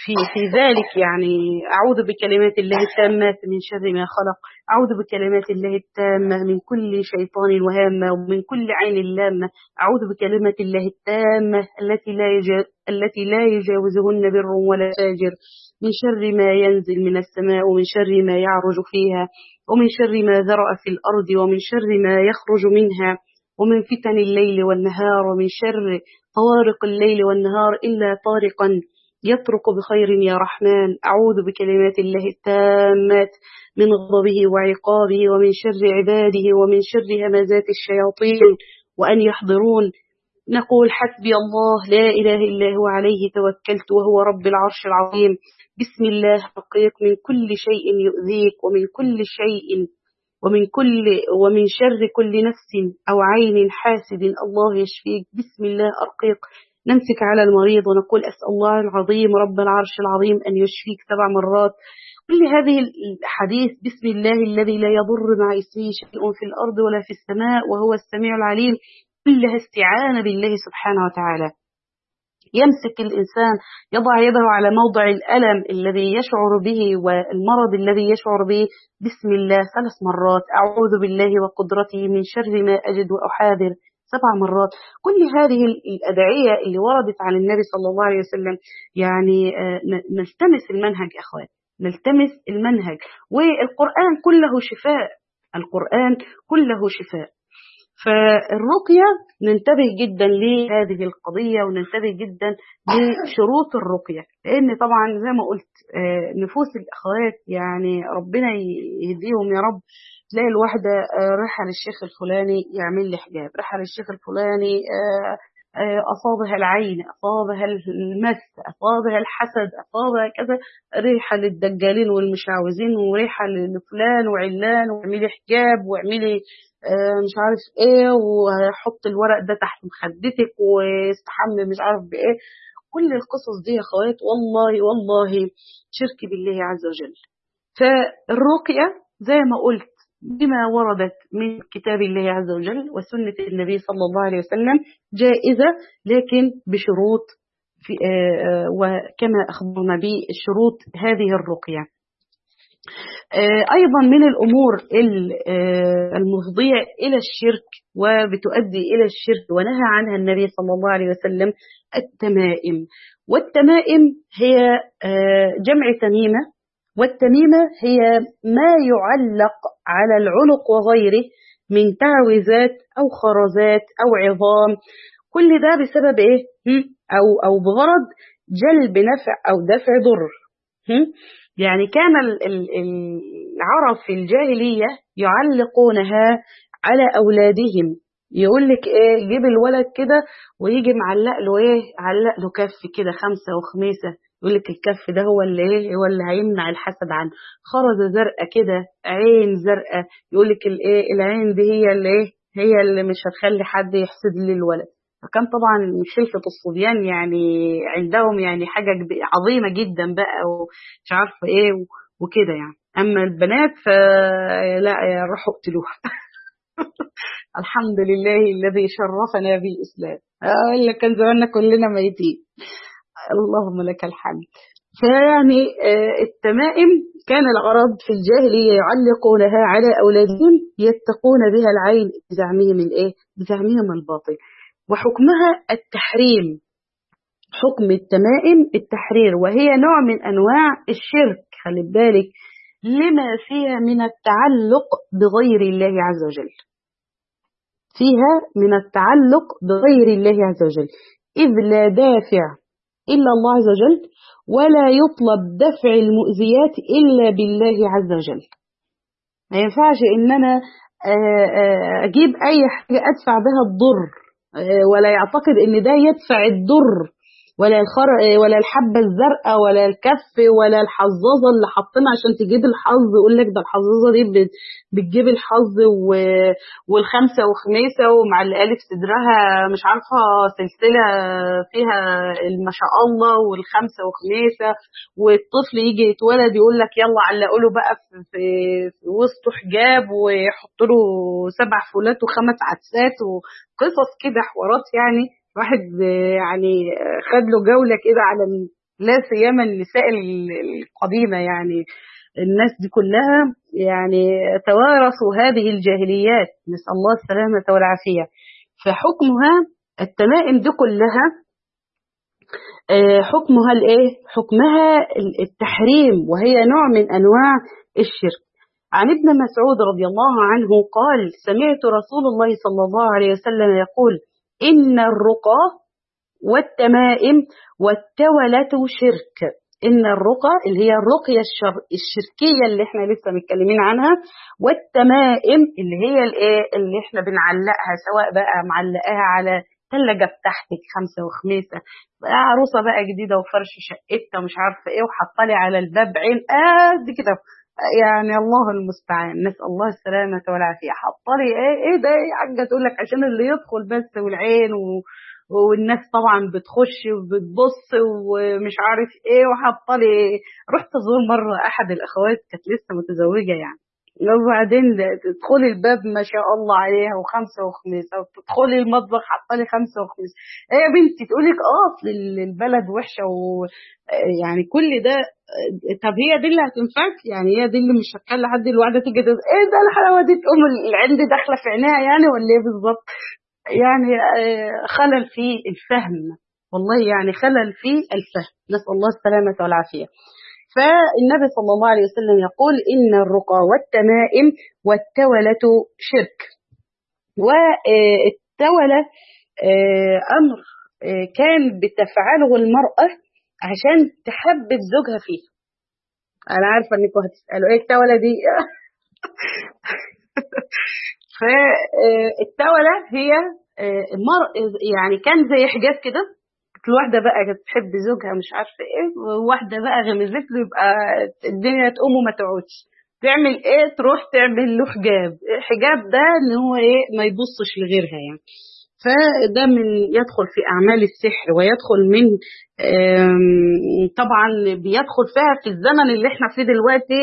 Speaker 1: في في ذلك يعني أعوذ بكلمات الله التامات من شر ما خلق، أعوذ بكلمات الله التامة من كل شيطان وهامة ومن كل عين لامة، أعوذ بكلمات الله التامة التي لا يجا التي لا يجاوزهن بر ولا فاجر، من شر ما ينزل من السماء ومن شر ما يعرج فيها ومن شر ما ذرأ في الأرض ومن شر ما يخرج منها ومن فتن الليل والنهار ومن شر طوارق الليل والنهار إلا طارقا يطرق بخير يا رحمن، أعوذ بكلمات الله التامات من غضبه وعقابه ومن شر عباده ومن شر همزات الشياطين وأن يحضرون. نقول حسبي الله لا إله إلا هو عليه توكلت وهو رب العرش العظيم. بسم الله أرقيك من كل شيء يؤذيك ومن كل شيء ومن كل ومن شر كل نفس أو عين حاسد الله يشفيك. بسم الله أرقيك. نمسك على المريض ونقول أسأل الله العظيم رب العرش العظيم أن يشفيك سبع مرات. كل هذه الحديث بسم الله الذي لا يضر مع اسمه شيء في الأرض ولا في السماء وهو السميع العليم، كلها استعانة بالله سبحانه وتعالى. يمسك الإنسان يضع يده على موضع الألم الذي يشعر به والمرض الذي يشعر به، بسم الله ثلاث مرات، أعوذ بالله وقدرته من شر ما أجد وأحاذر سبع مرات. كل هذه الأدعية اللي وردت عن النبي صلى الله عليه وسلم يعني نلتمس المنهج يا أخوان، نلتمس المنهج. والقرآن كله شفاء، القرآن كله شفاء. فالرقية ننتبه جدا لهذه القضية وننتبه جدا لشروط الرقية، لأن طبعا زي ما قلت نفوس الأخوات يعني ربنا يهديهم يا رب. تلاقي الواحدة رايحة للشيخ الفلاني يعمل لي حجاب، رايحة للشيخ الفلاني أصابها العين، أصابها المس، أصابها الحسد، أصابها كذا، ريحة للدجالين والمشعوذين وريحة لفلان وعلان واعملي حجاب واعملي مش عارف ايه وحط الورق ده تحت مخدتك واستحمي مش عارف بايه. كل القصص دي يا اخوات والله والله شرك بالله عز وجل. فالرقية زي ما قلت بما وردت من كتاب الله عز وجل وسنة النبي صلى الله عليه وسلم جائزة، لكن بشروط في آآ وكما أخبرنا بشروط هذه الرقية. أيضا من الأمور المفضية إلى الشرك وبتؤدي إلى الشرك ونهى عنها النبي صلى الله عليه وسلم التمائم. والتمائم هي جمع تميمة، والتميمة هي ما يعلق على العنق وغيره من تعويذات أو خرزات أو عظام، كل ده بسبب إيه؟ أو أو بغرض جلب نفع أو دفع ضر. يعني كان العرب في الجاهلية يعلقونها على أولادهم، يقول لك إيه، جيب الولد كده ويجي معلق له إيه، علق له كف كده خمسة وخميسة، يقول لك الكف ده هو اللي إيه، هو اللي هيمنع الحسد عنه. خرزة زرقاء كده، عين زرقاء، يقول لك الإيه، العين دي هي اللي إيه، هي اللي مش هتخلي حد يحسد للولد. فكان طبعا خلفة الصبيان يعني عندهم يعني حاجة عظيمة جدا بقى ومش عارفة ايه وكده يعني. اما البنات فلا روحوا اقتلوها. الحمد لله الذي شرفنا بالإسلام، الا كان زماننا كلنا ميتين. اللهم لك الحمد. فيعني التمائم كان العرب في الجاهلية يعلقونها على أولادهم يتقون بها العين بزعمهم الايه، بزعمهم الباطل. وحكمها التحريم، حكم التمائم التحرير، وهي نوع من أنواع الشرك، خلي بالك، لما فيها من التعلق بغير الله عز وجل، فيها من التعلق بغير الله عز وجل، إذ لا دافع إلا الله عز وجل ولا يطلب دفع المؤذيات إلا بالله عز وجل. ما ينفعش إن أنا أجيب أي حاجة أدفع بها الضر، ولا يعتقد ان ده يدفع الضر، ولا الخر ولا الحبة الزرقاء ولا الكف ولا الحظاظة اللي حاطينها عشان تجيب الحظ، يقول لك ده الحظاظة دي بتجيب الحظ والخمسة وخميسة ومعلقة لي في صدرها مش عارفة سلسلة فيها ما شاء الله والخمسة وخميسة، والطفل يجي يتولد يقول لك يلا علقوا له بقى في, في, في وسطه حجاب ويحطوا له سبع فولات وخمس عدسات وقصص كده حوارات. يعني واحد يعني خد له جولة كده على لا سيما النساء القديمة، يعني الناس دي كلها يعني توارثوا هذه الجاهليات، نسأل الله السلامة والعافية. فحكمها التمائم دي كلها حكمها الايه؟ حكمها التحريم، وهي نوع من انواع الشرك. عن ابن مسعود رضي الله عنه قال: سمعت رسول الله صلى الله عليه وسلم يقول: إن الرقى والتمائم والتولة شرك. إن الرقى اللي هي الرقية الشر الشركية اللي احنا لسه متكلمين عنها، والتمائم اللي هي الايه اللي احنا بنعلقها، سواء بقى معلقاها على ثلاجة بتاعتك خمسة وخميسة، بقى عروسة بقى جديدة وفرش شقتها مش عارفة ايه وحطالي على الباب عين قد آه كده، يعني الله المستعان، نسأل الله السلامة والعافية. حطالي ايه ايه ده يا حاجة، تقول لك عشان اللي يدخل بس والعين و... والناس طبعا بتخش وبتبص ومش عارف ايه، وحطالي ايه. رحت ازور مرة احد الاخوات كانت لسه متزوجة يعني، وبعدين تدخلي الباب ما شاء الله عليها وخمسة وخميسة، وتدخلي المطبخ حطالي خمسة وخميسة. ايه يا بنتي؟ تقولك اه اصل البلد وحشة و يعني كل ده. طب هي دي اللي هتنفعك؟ يعني هي دي اللي مش هتخلي حد الواحدة تيجي تقول ايه ده الحلاوة دي، تقوم العين دي داخلة في عينيها يعني، ولا ايه بالظبط؟ يعني خلل في الفهم، والله يعني خلل في الفهم، نسأل الله السلامة والعافية. فالنبي صلى الله عليه وسلم يقول: إن الرقى والتمائم والتولة شرك. والتولة أمر كان بتفعله المرأة عشان تحبب زوجها فيه. أنا عارفة أنكم هتسألوا إيه التولة دي. فالتولة هي المرأة يعني كان زي حجاب كده، الواحدة بقى تحب زوجها مش عارفة ايه، وواحدة بقى غمزت له يبقى الدنيا تقوم وما تقعدش، تعمل ايه؟ تروح تعمل له حجاب. حجاب ده ان هو ايه؟ ما يبصش لغيرها يعني. فده من يدخل في أعمال السحر، ويدخل من طبعا بيدخل فيها في الزمن اللي احنا فيه دلوقتي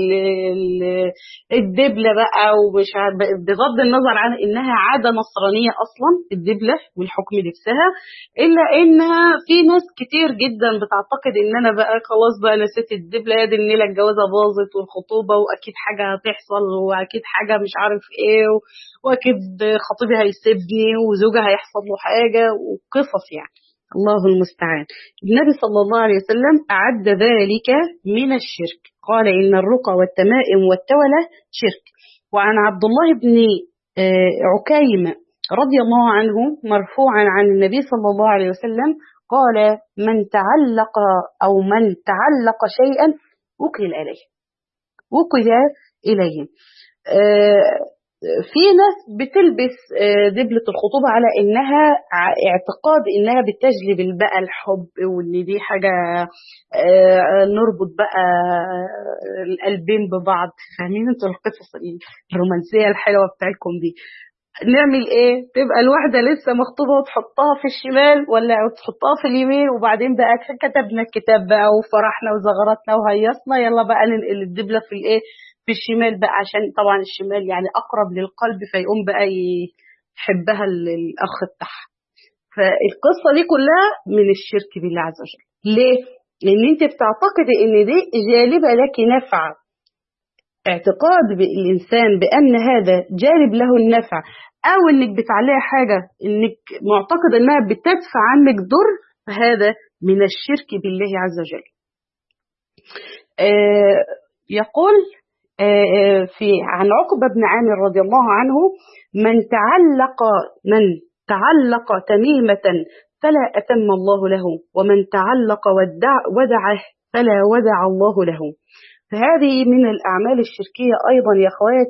Speaker 1: الدبلة بقى، ومش بغض النظر عن انها عادة نصرانية اصلا الدبلة والحكم لبسها، الا انها في ناس كتير جدا بتعتقد ان انا بقى خلاص بقى نسيت الدبلة، يا دي النيلة الجوازة باظت والخطوبة، واكيد حاجة هتحصل، واكيد حاجة مش عارف ايه، واكيد خطيبي هيسيبني وزوجها هيحصل له حاجة وقصص يعني، الله المستعان. النبي صلى الله عليه وسلم أعد ذلك من الشرك، قال: إن الرقى والتمائم والتولة شرك. وعن عبد الله بن عكيم رضي الله عنه مرفوعا عن النبي صلى الله عليه وسلم قال: من تعلق أو من تعلق شيئا وكل إليه، وكل إليه. في ناس بتلبس دبلة الخطوبة على انها اعتقاد انها بتجلب بقى الحب، وان دي حاجة نربط بقى القلبين ببعض. فاهمين انتوا القصص الرومانسية الحلوة بتاعتكم دي؟ نعمل ايه؟ تبقى الواحدة لسه مخطوبة وتحطها في الشمال ولا تحطها في اليمين، وبعدين بقى كتبنا الكتاب بقى وفرحنا وزغرتنا وهيصنا، يلا بقى ننقل الدبلة في الايه؟ في الشمال بقى، عشان طبعا الشمال يعني اقرب للقلب، فيقوم بقى يحبها الاخ بتاعها. فالقصة دي كلها من الشرك بالله عز وجل. ليه؟ لان انت بتعتقدي ان دي جالبة لك نفع، اعتقاد الانسان بان هذا جالب له النفع، او انك بتعليها حاجة انك معتقد انها بتدفع عنك ضر، فهذا من الشرك بالله عز وجل. آه يقول في عن عقبة بن عامر رضي الله عنه: من تعلق من تعلق تميمة فلا أتم الله له، ومن تعلق ودع ودعه فلا ودع الله له. فهذه من الأعمال الشركية أيضا يا أخوات،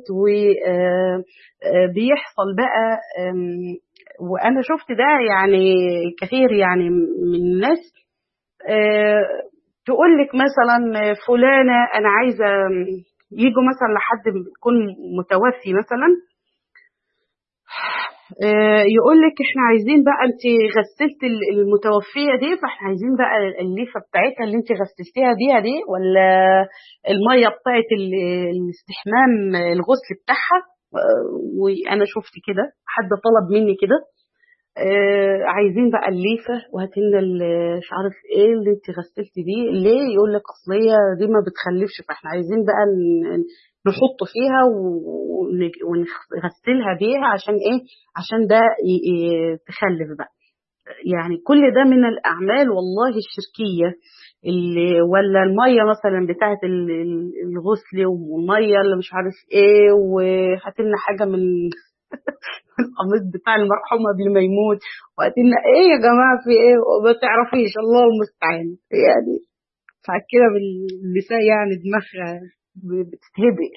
Speaker 1: وبيحصل بقى، وأنا شفت ده يعني كثير يعني من الناس، تقول لك مثلا فلانة أنا عايزة يجوا مثلا لحد يكون متوفي مثلا، يقول لك احنا عايزين بقى انت غسلت المتوفيه دي، فاحنا عايزين بقى الليفه بتاعتها اللي انت غسلتيها بيها دي، ولا الميه بتاعت الاستحمام الغسل بتاعها. وانا شفت كده حد طلب مني كده، آه عايزين بقى الليفة، وهاتلنا مش عارف ايه اللي انت غسلتي دي ليه، يقول لك اصل هي دي ما بتخلفش، فاحنا عايزين بقى نحط فيها ونغسلها بيها عشان ايه، عشان ده تخلف بقى. يعني كل ده من الأعمال والله الشركية، اللي ولا المية مثلا بتاعت الغسل، والمية اللي مش عارف ايه، وهاتلنا حاجة من القميص بتاع المرحوم قبل ما يموت، وهاتلنا ايه يا جماعة في ايه، وما تعرفيش، الله المستعان. يعني فكده بالنساء يعني دماغها بتتهبل.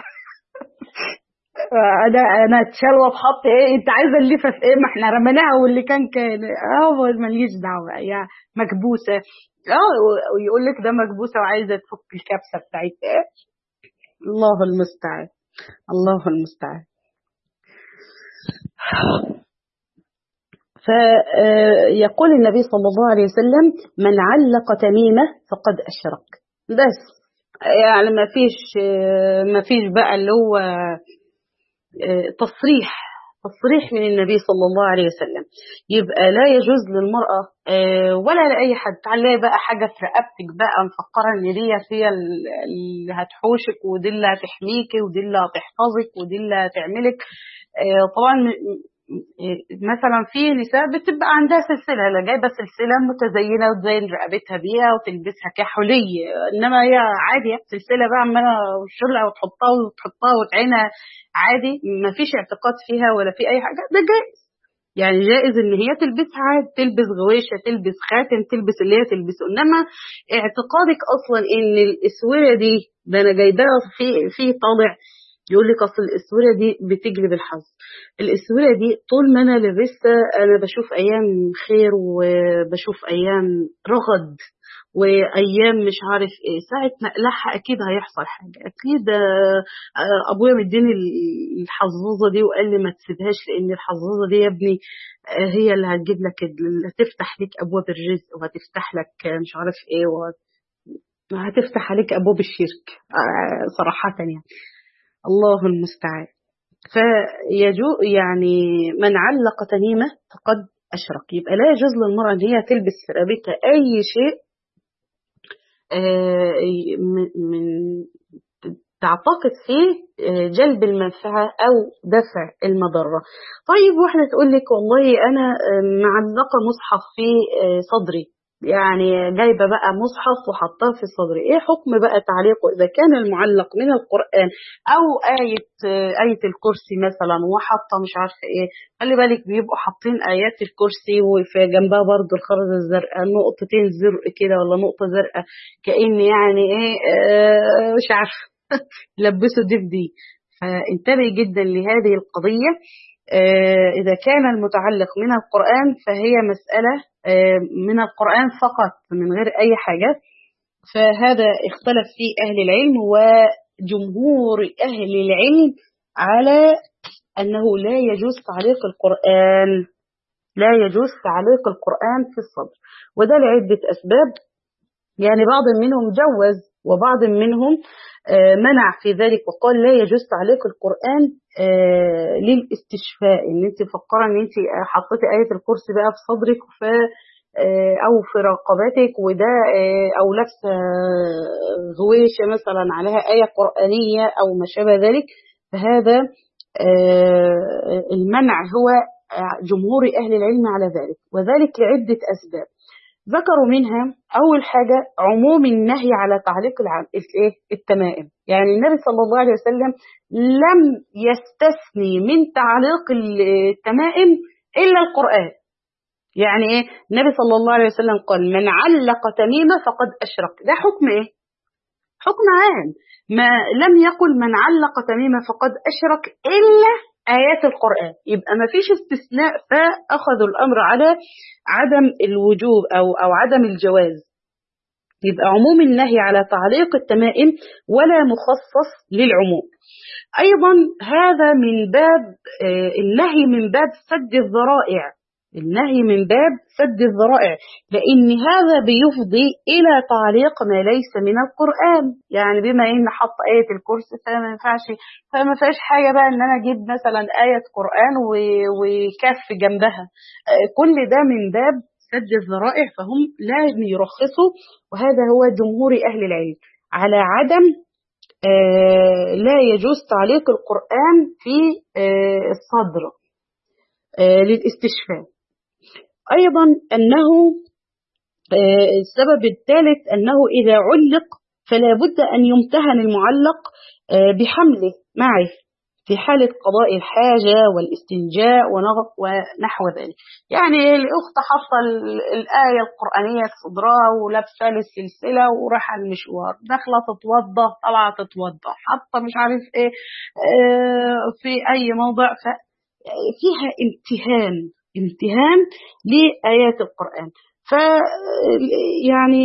Speaker 1: انا انا اتشال واتحط ايه، انت عايزه الليفه في ايه، ما احنا رميناها واللي كان كان اه ماليش دعوه يا مكبوسه. اه ويقول لك ده مكبوسه وعايزه تفك الكبسه بتاعتها. الله المستعان، الله المستعان. فيقول النبي صلى الله عليه وسلم: من علق تميمه فقد اشرك. بس يعني ما فيش ما فيش بقى اللي هو تصريح تصريح من النبي صلى الله عليه وسلم. يبقى لا يجوز للمرأة ولا لأي حد تعلق بقى حاجة في رقبتك بقى مفكرة ان دي هي اللي هتحوشك، ودي اللي هتحميكي، ودي اللي هتحفظك، ودي اللي هتعملك. طبعا مثلا في نساء بتبقى عندها سلسلة، لا جايبة سلسلة متزينة وتزين رقبتها بيها وتلبسها كحلي، انما هي عادي سلسلة بقى عمالة وشلها وتحطها وتحطها وتعينها عادي، ما فيش اعتقاد فيها ولا في اي حاجة، ده جائز. يعني جائز ان هي تلبسها عادي، تلبس غويشة، تلبس خاتم، تلبس اللي هي تلبسه، انما اعتقادك اصلا ان الاسورة دي ده انا جايباها في في طابع يقول لك اصل الاسوره دي بتجلب الحظ. الاسوره دي طول ما انا لابسها انا بشوف ايام خير، وبشوف ايام رغد، وايام مش عارف ايه، ساعه ما اقلعها اكيد هيحصل حاجه، اكيد. ابويا مديني الحظوظه دي وقال لي ما تسيبهاش، لان الحظوظه دي يا ابني هي اللي هتجيب لك، اللي هتفتح لك ابواب الرزق، وهتفتح لك مش عارف ايه، وهتفتح عليك ابواب الشرك صراحه يعني. الله المستعان. فيجو يعني من علق تميمة فقد أشرك. يبقى لا يجوز للمرأة أن هي تلبس في رقبتها أي شيء من تعتقد فيه جلب المنفعة أو دفع المضرة. طيب واحدة تقول لك والله أنا معلقة مصحف في صدري، يعني جايبة بقى مصحف وحطاه في صدري، ايه حكم بقى تعليقه اذا كان المعلق من القرآن او آية آية الكرسي مثلا، وحاطه مش عارفة ايه. خلي بالك بيبقوا حاطين آيات الكرسي وفي جنبها برضو الخرزة الزرقاء، نقطتين زرق كده ولا نقطة زرقاء، كأن يعني ايه آه مش عارفة لبسوا دي بدي. فانتبهي جدا لهذه القضية. إذا كان المتعلق من القرآن فهي مسألة من القرآن فقط من غير أي حاجة، فهذا اختلف فيه أهل العلم، وجمهور أهل العلم على أنه لا يجوز تعليق القرآن، لا يجوز تعليق القرآن في الصدر، وده لعدة أسباب. يعني بعض منهم جوز، وبعض منهم منع في ذلك وقال لا يجوز تعليق القرآن للاستشفاء، ان انت فكرة ان انت حطيتي آية الكرسي بقى في صدرك ف او في رقبتك، وده او لابسه غويشة مثلا عليها آية قرآنية او ما شابه ذلك، فهذا المنع هو جمهور أهل العلم على ذلك، وذلك لعدة أسباب ذكروا منها. أول حاجة عموم النهي على تعليق التمائم، يعني النبي صلى الله عليه وسلم لم يستثني من تعليق التمائم إلا القرآن. يعني إيه؟ النبي صلى الله عليه وسلم قال من علق تميمة فقد أشرك، ده حكم إيه؟ حكم عام، ما لم يقل من علق تميمة فقد أشرك إلا آيات القرآن، يبقى ما فيش استثناء، فأخذوا الأمر على عدم الوجوب أو أو عدم الجواز. يبقى عموم النهي على تعليق التمائم ولا مخصص للعموم. أيضا هذا من باب النهي من باب سد الذرائع، النهي من باب سد الذرائع، لأن هذا بيفضي إلى تعليق ما ليس من القرآن. يعني بما إن حط آية الكرسي فما ينفعش، فما فيهاش حاجة بقى إن أنا أجيب مثلا آية قرآن وكف جنبها، كل ده من باب سد الذرائع، فهم لا يرخصوا. وهذا هو جمهور أهل العلم على عدم آه لا يجوز تعليق القرآن في آه الصدر آه للاستشفاء. أيضا أنه آه السبب الثالث أنه إذا علق فلا بد أن يمتهن المعلق آه بحمله معه في حالة قضاء الحاجة والاستنجاء ونحو ذلك. يعني الأخت حاطة الآية القرآنية في صدرها ولابسة السلسلة وراح على المشوار، داخلة تتوضى طالعة تتوضى، حاطة مش عارف إيه في أي موضع، فيها امتهان امتهان لآيات القرآن. ف يعني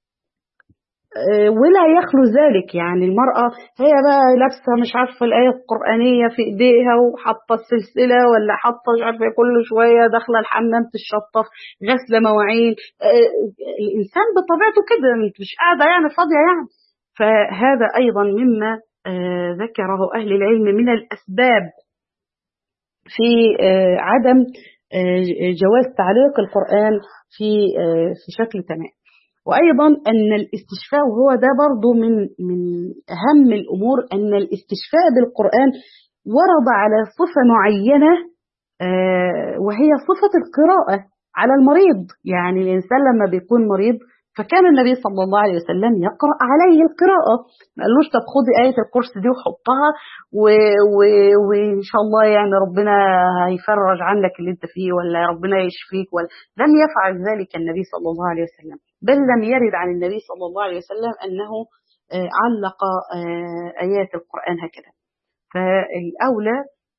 Speaker 1: ولا يخلو ذلك، يعني المرأة هي بقى لابسة مش عارفة الآية القرآنية في إيديها وحاطة السلسلة ولا حاطة مش عارفة كل شوية داخلة الحمام تشطف غسلة مواعين. الإنسان بطبيعته كده مش قاعدة يعني فاضية يعني. فهذا أيضا مما ذكره أهل العلم من الأسباب في عدم جواز تعليق القرآن في في شكل تمام. وأيضا أن الاستشفاء، وهو ده برضو من من أهم الأمور، أن الاستشفاء بالقرآن ورد على صفة معينة وهي صفة القراءة على المريض. يعني الإنسان لما بيكون مريض فكان النبي صلى الله عليه وسلم يقرأ عليه القراءة، ما قالوش طب خدي آية الكرسي دي وحطها وإن شاء الله يعني ربنا هيفرج عنك اللي انت فيه ولا ربنا يشفيك، ولا لم يفعل ذلك النبي صلى الله عليه وسلم، بل لم يرد عن النبي صلى الله عليه وسلم أنه علق آيات القرآن هكذا. فالأولى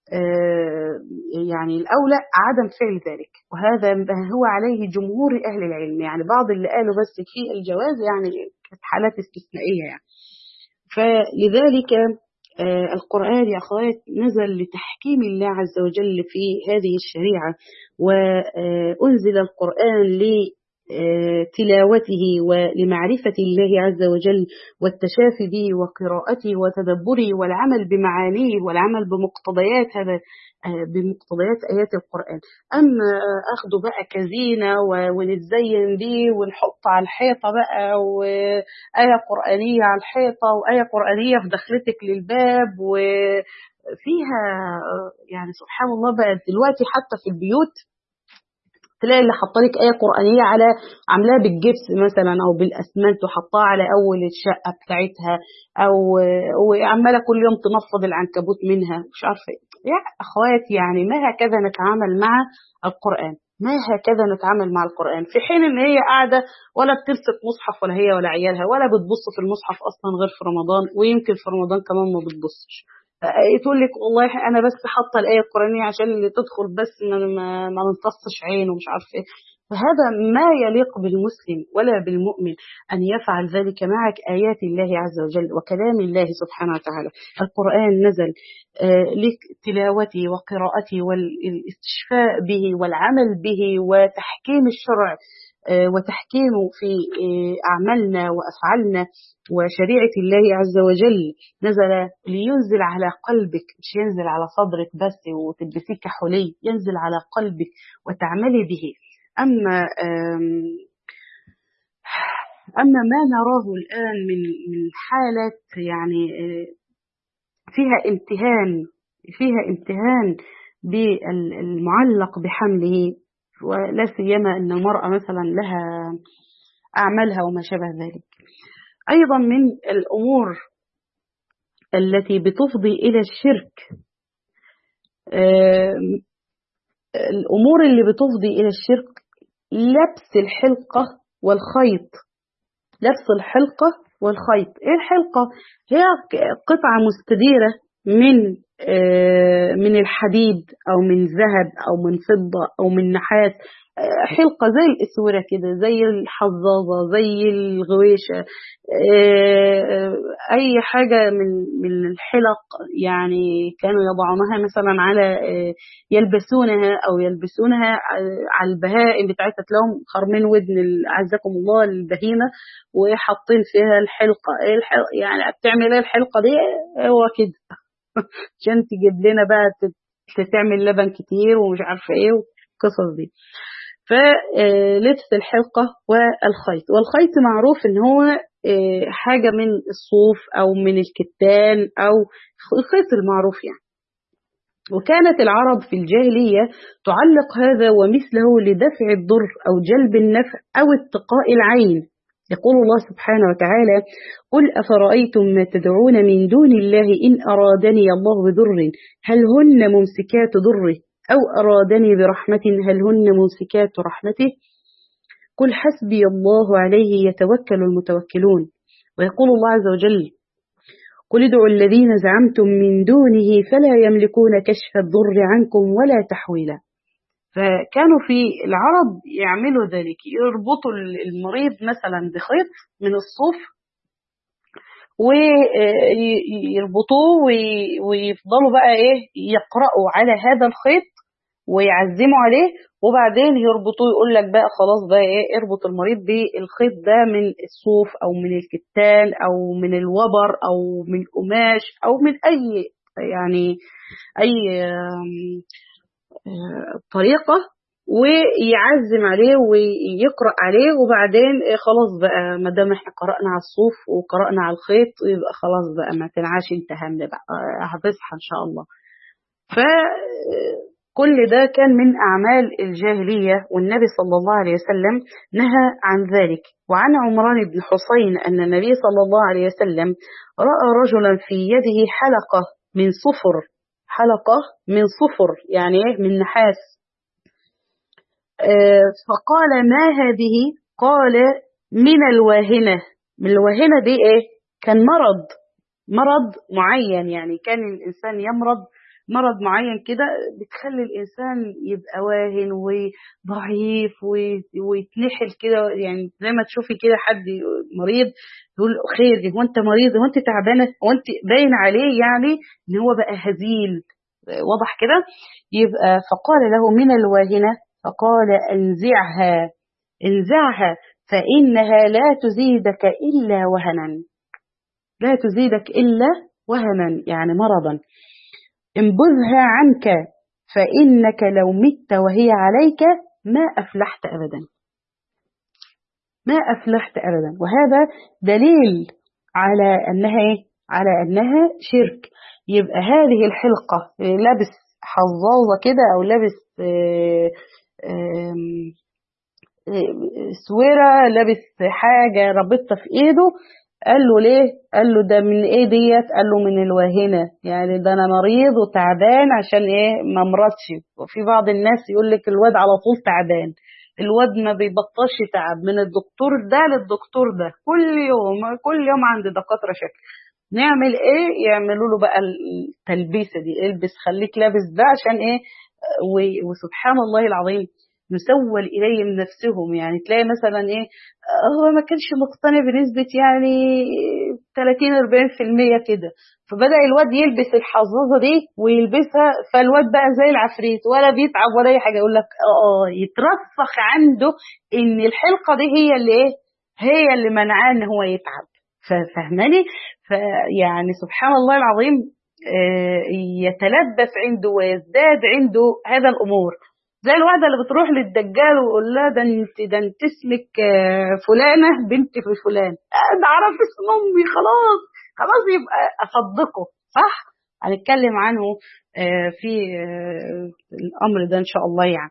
Speaker 1: يعني الأولى عدم فعل ذلك، وهذا هو عليه جمهور أهل العلم. يعني بعض اللي قالوا بس في الجواز يعني حالات استثنائية يعني. فلذلك القرآن يا أخوات نزل لتحكيم الله عز وجل في هذه الشريعة، وأنزل القرآن لتلاوته ولمعرفة الله عز وجل والتشافي به وقراءته وتدبره والعمل بمعانيه والعمل بمقتضيات هذا بمقتضيات آيات القرآن. أما أخده بقى كزينة ونتزين بيه ونحط على الحيطة بقى وآية قرآنية على الحيطة وآية قرآنية في دخلتك للباب وفيها يعني سبحان الله بقى دلوقتي حتى في البيوت تلاقي اللي حاطه لك آية قرآنية على عاملاها بالجبس مثلا أو بالأسمنت وحطها على أول الشقة بتاعتها، أو وعمالة كل يوم تنفض العنكبوت منها مش عارفة. يا أخواتي يعني ما هكذا نتعامل مع القرآن، ما هكذا نتعامل مع القرآن، في حين إن هي قاعدة ولا بتمسك مصحف ولا هي ولا عيالها ولا بتبص في المصحف أصلا غير في رمضان، ويمكن في رمضان كمان ما بتبصش. تقول لك والله انا بس حاطه الايه القرانيه عشان اللي تدخل بس ما ما نمتصش عينه ومش عارف ايه. فهذا ما يليق بالمسلم ولا بالمؤمن ان يفعل ذلك معك ايات الله عز وجل وكلام الله سبحانه وتعالى. القران نزل لتلاوته وقراءته والاستشفاء به والعمل به وتحكيم الشرع وتحكيمه في أعمالنا وأفعالنا وشريعة الله عز وجل. نزل لينزل على قلبك، مش ينزل على صدرك بس وتلبسيه كحلي، ينزل على قلبك وتعملي به. أما أما ما نراه الآن من من حالة يعني فيها امتهان فيها امتهان بالمعلق بحمله، ولا سيما أن المرأة مثلا لها أعمالها وما شابه ذلك. أيضا من الأمور التي بتفضي إلى الشرك، الأمور اللي بتفضي إلى الشرك لبس الحلقة والخيط. لبس الحلقة والخيط، إيه الحلقة؟ هي قطعة مستديرة من من الحديد أو من ذهب أو من فضة أو من نحاس حلقة زي الإسورة كده، زي الحظاظة، زي الغويشة، أي حاجة من من الحلق يعني كانوا يضعونها مثلا على يلبسونها أو يلبسونها على البهائم بتاعتها، تلاقيهم خرمين ودن عزكم الله البهيمة وحاطين فيها الحلقة. يعني بتعمل ايه الحلقة دي؟ هو كده عشان تجيب لنا بقى تعمل لبن كتير ومش عارفة ايه والقصص دي. فلبس الحلقة والخيط، والخيط معروف ان هو حاجة من الصوف او من الكتان او الخيط المعروف يعني. وكانت العرب في الجاهلية تعلق هذا ومثله لدفع الضر او جلب النفع او اتقاء العين. يقول الله سبحانه وتعالى: قل أفرأيتم ما تدعون من دون الله إن أرادني الله بضر هل هن ممسكات ضره أو أرادني برحمة هل هن ممسكات رحمته قل حسبي الله عليه يتوكل المتوكلون. ويقول الله عز وجل: قل ادعوا الذين زعمتم من دونه فلا يملكون كشف الضر عنكم ولا تحويلا. فكانوا في العرب يعملوا ذلك، يربطوا المريض مثلا بخيط من الصوف ويربطوه ويفضلوا بقى ايه يقرأوا على هذا الخيط ويعزموا عليه، وبعدين يربطوه يقول لك بقى خلاص بقى ايه اربط المريض بالخيط ده من الصوف او من الكتان او من الوبر او من قماش او من اي يعني اي طريقة، ويعزم عليه ويقرأ عليه، وبعدين خلاص بقى ما دام احنا قرأنا على الصوف وقرأنا على الخيط يبقى خلاص بقى ما تنعاش انت هم بقى هتصحى ان شاء الله. فكل ده كان من أعمال الجاهلية، والنبي صلى الله عليه وسلم نهى عن ذلك. وعن عمران بن حسين أن النبي صلى الله عليه وسلم رأى رجلا في يده حلقة من صفر، حلقة من صفر يعني من نحاس، فقال: ما هذه؟ قال: من الواهنة. من الواهنة دي ايه؟ كان مرض مرض معين، يعني كان الإنسان يمرض مرض معين كده بتخلي الإنسان يبقى واهن وضعيف ويتنحل كده، يعني زي ما تشوفي كده حد مريض يقول خير هو انت مريض هو انت تعبانة هو انت باين عليه يعني ان هو بقى هزيل واضح كده. يبقى فقال له: من الواهنة. فقال: انزعها انزعها فإنها لا تزيدك إلا وهنا، لا تزيدك إلا وهنا يعني مرضا. انبذها عنك فإنك لو مت وهي عليك ما أفلحت أبدا، ما أفلحت أبدا. وهذا دليل على أنها على أنها شرك. يبقى هذه الحلقة لابس حظاظة كده أو لابس سويرة، لابس حاجة ربطة في إيده، قال له ليه؟ قال له ده من ايه ديت؟ قال له من الواهنة، يعني ده انا مريض وتعبان عشان ايه ما مرضش. وفي بعض الناس يقول لك الواد على طول تعبان، الواد ما بيبطلش تعب من الدكتور ده للدكتور ده كل يوم كل يوم عند دكاترة شكل. نعمل ايه؟ يعملوا له بقى التلبيسة دي، البس خليك لابس ده عشان ايه. وسبحان الله العظيم يسول إليه من نفسهم، يعني تلاقي مثلا إيه هو ما كانش مقتنع بنسبة يعني ثلاثين أربعين في المية كده، فبدأ الواد يلبس الحظاظة دي ويلبسها، فالواد بقى زي العفريت ولا بيتعب ولا أي حاجة. يقول لك اه يترسخ عنده إن الحلقة دي هي اللي إيه هي اللي منعاه إن هو يتعب. ففهماني؟ فيعني سبحان الله العظيم يتلبس عنده ويزداد عنده هذا الأمور. زي الواحدة اللي بتروح للدجال ويقول لها ده انت ده انت اسمك فلانة بنت في فلان، ده عرف اسم امي خلاص خلاص يبقى اصدقه صح. هنتكلم عنه في الامر ده ان شاء الله يعني.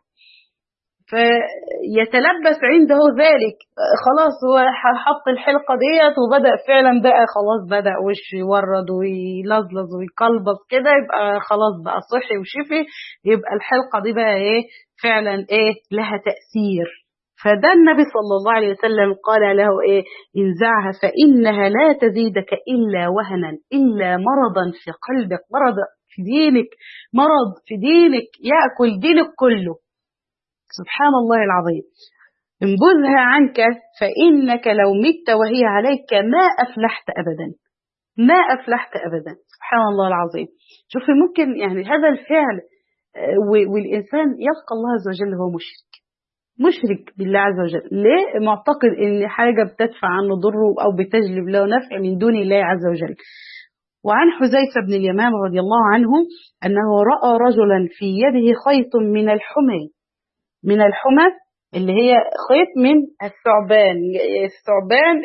Speaker 1: فيتلبس عنده ذلك، خلاص هو حط الحلقة ديت وبدأ فعلا بقى خلاص بدأ وش يورد ويلزلز ويقلبص كده، يبقى خلاص بقى صحي وشفي، يبقى الحلقة دي بقى ايه فعلا ايه لها تأثير. فده النبي صلى الله عليه وسلم قال له ايه انزعها فإنها لا تزيدك إلا وهنا، إلا مرضا في قلبك، مرض في دينك، مرض في دينك يأكل دينك كله. سبحان الله العظيم. انبذها عنك فإنك لو مت وهي عليك ما أفلحت أبدا، ما أفلحت أبدا. سبحان الله العظيم. شوفي ممكن يعني هذا الفعل والإنسان يلقى الله عز وجل وهو مشرك، مشرك بالله عز وجل. ليه؟ معتقد إن حاجة بتدفع عنه ضره أو بتجلب له نفع من دون الله عز وجل. وعن حذيفة بن اليمان رضي الله عنه أنه رأى رجلا في يده خيط من الحمى، من الحمى اللي هي خيط من الثعبان. الثعبان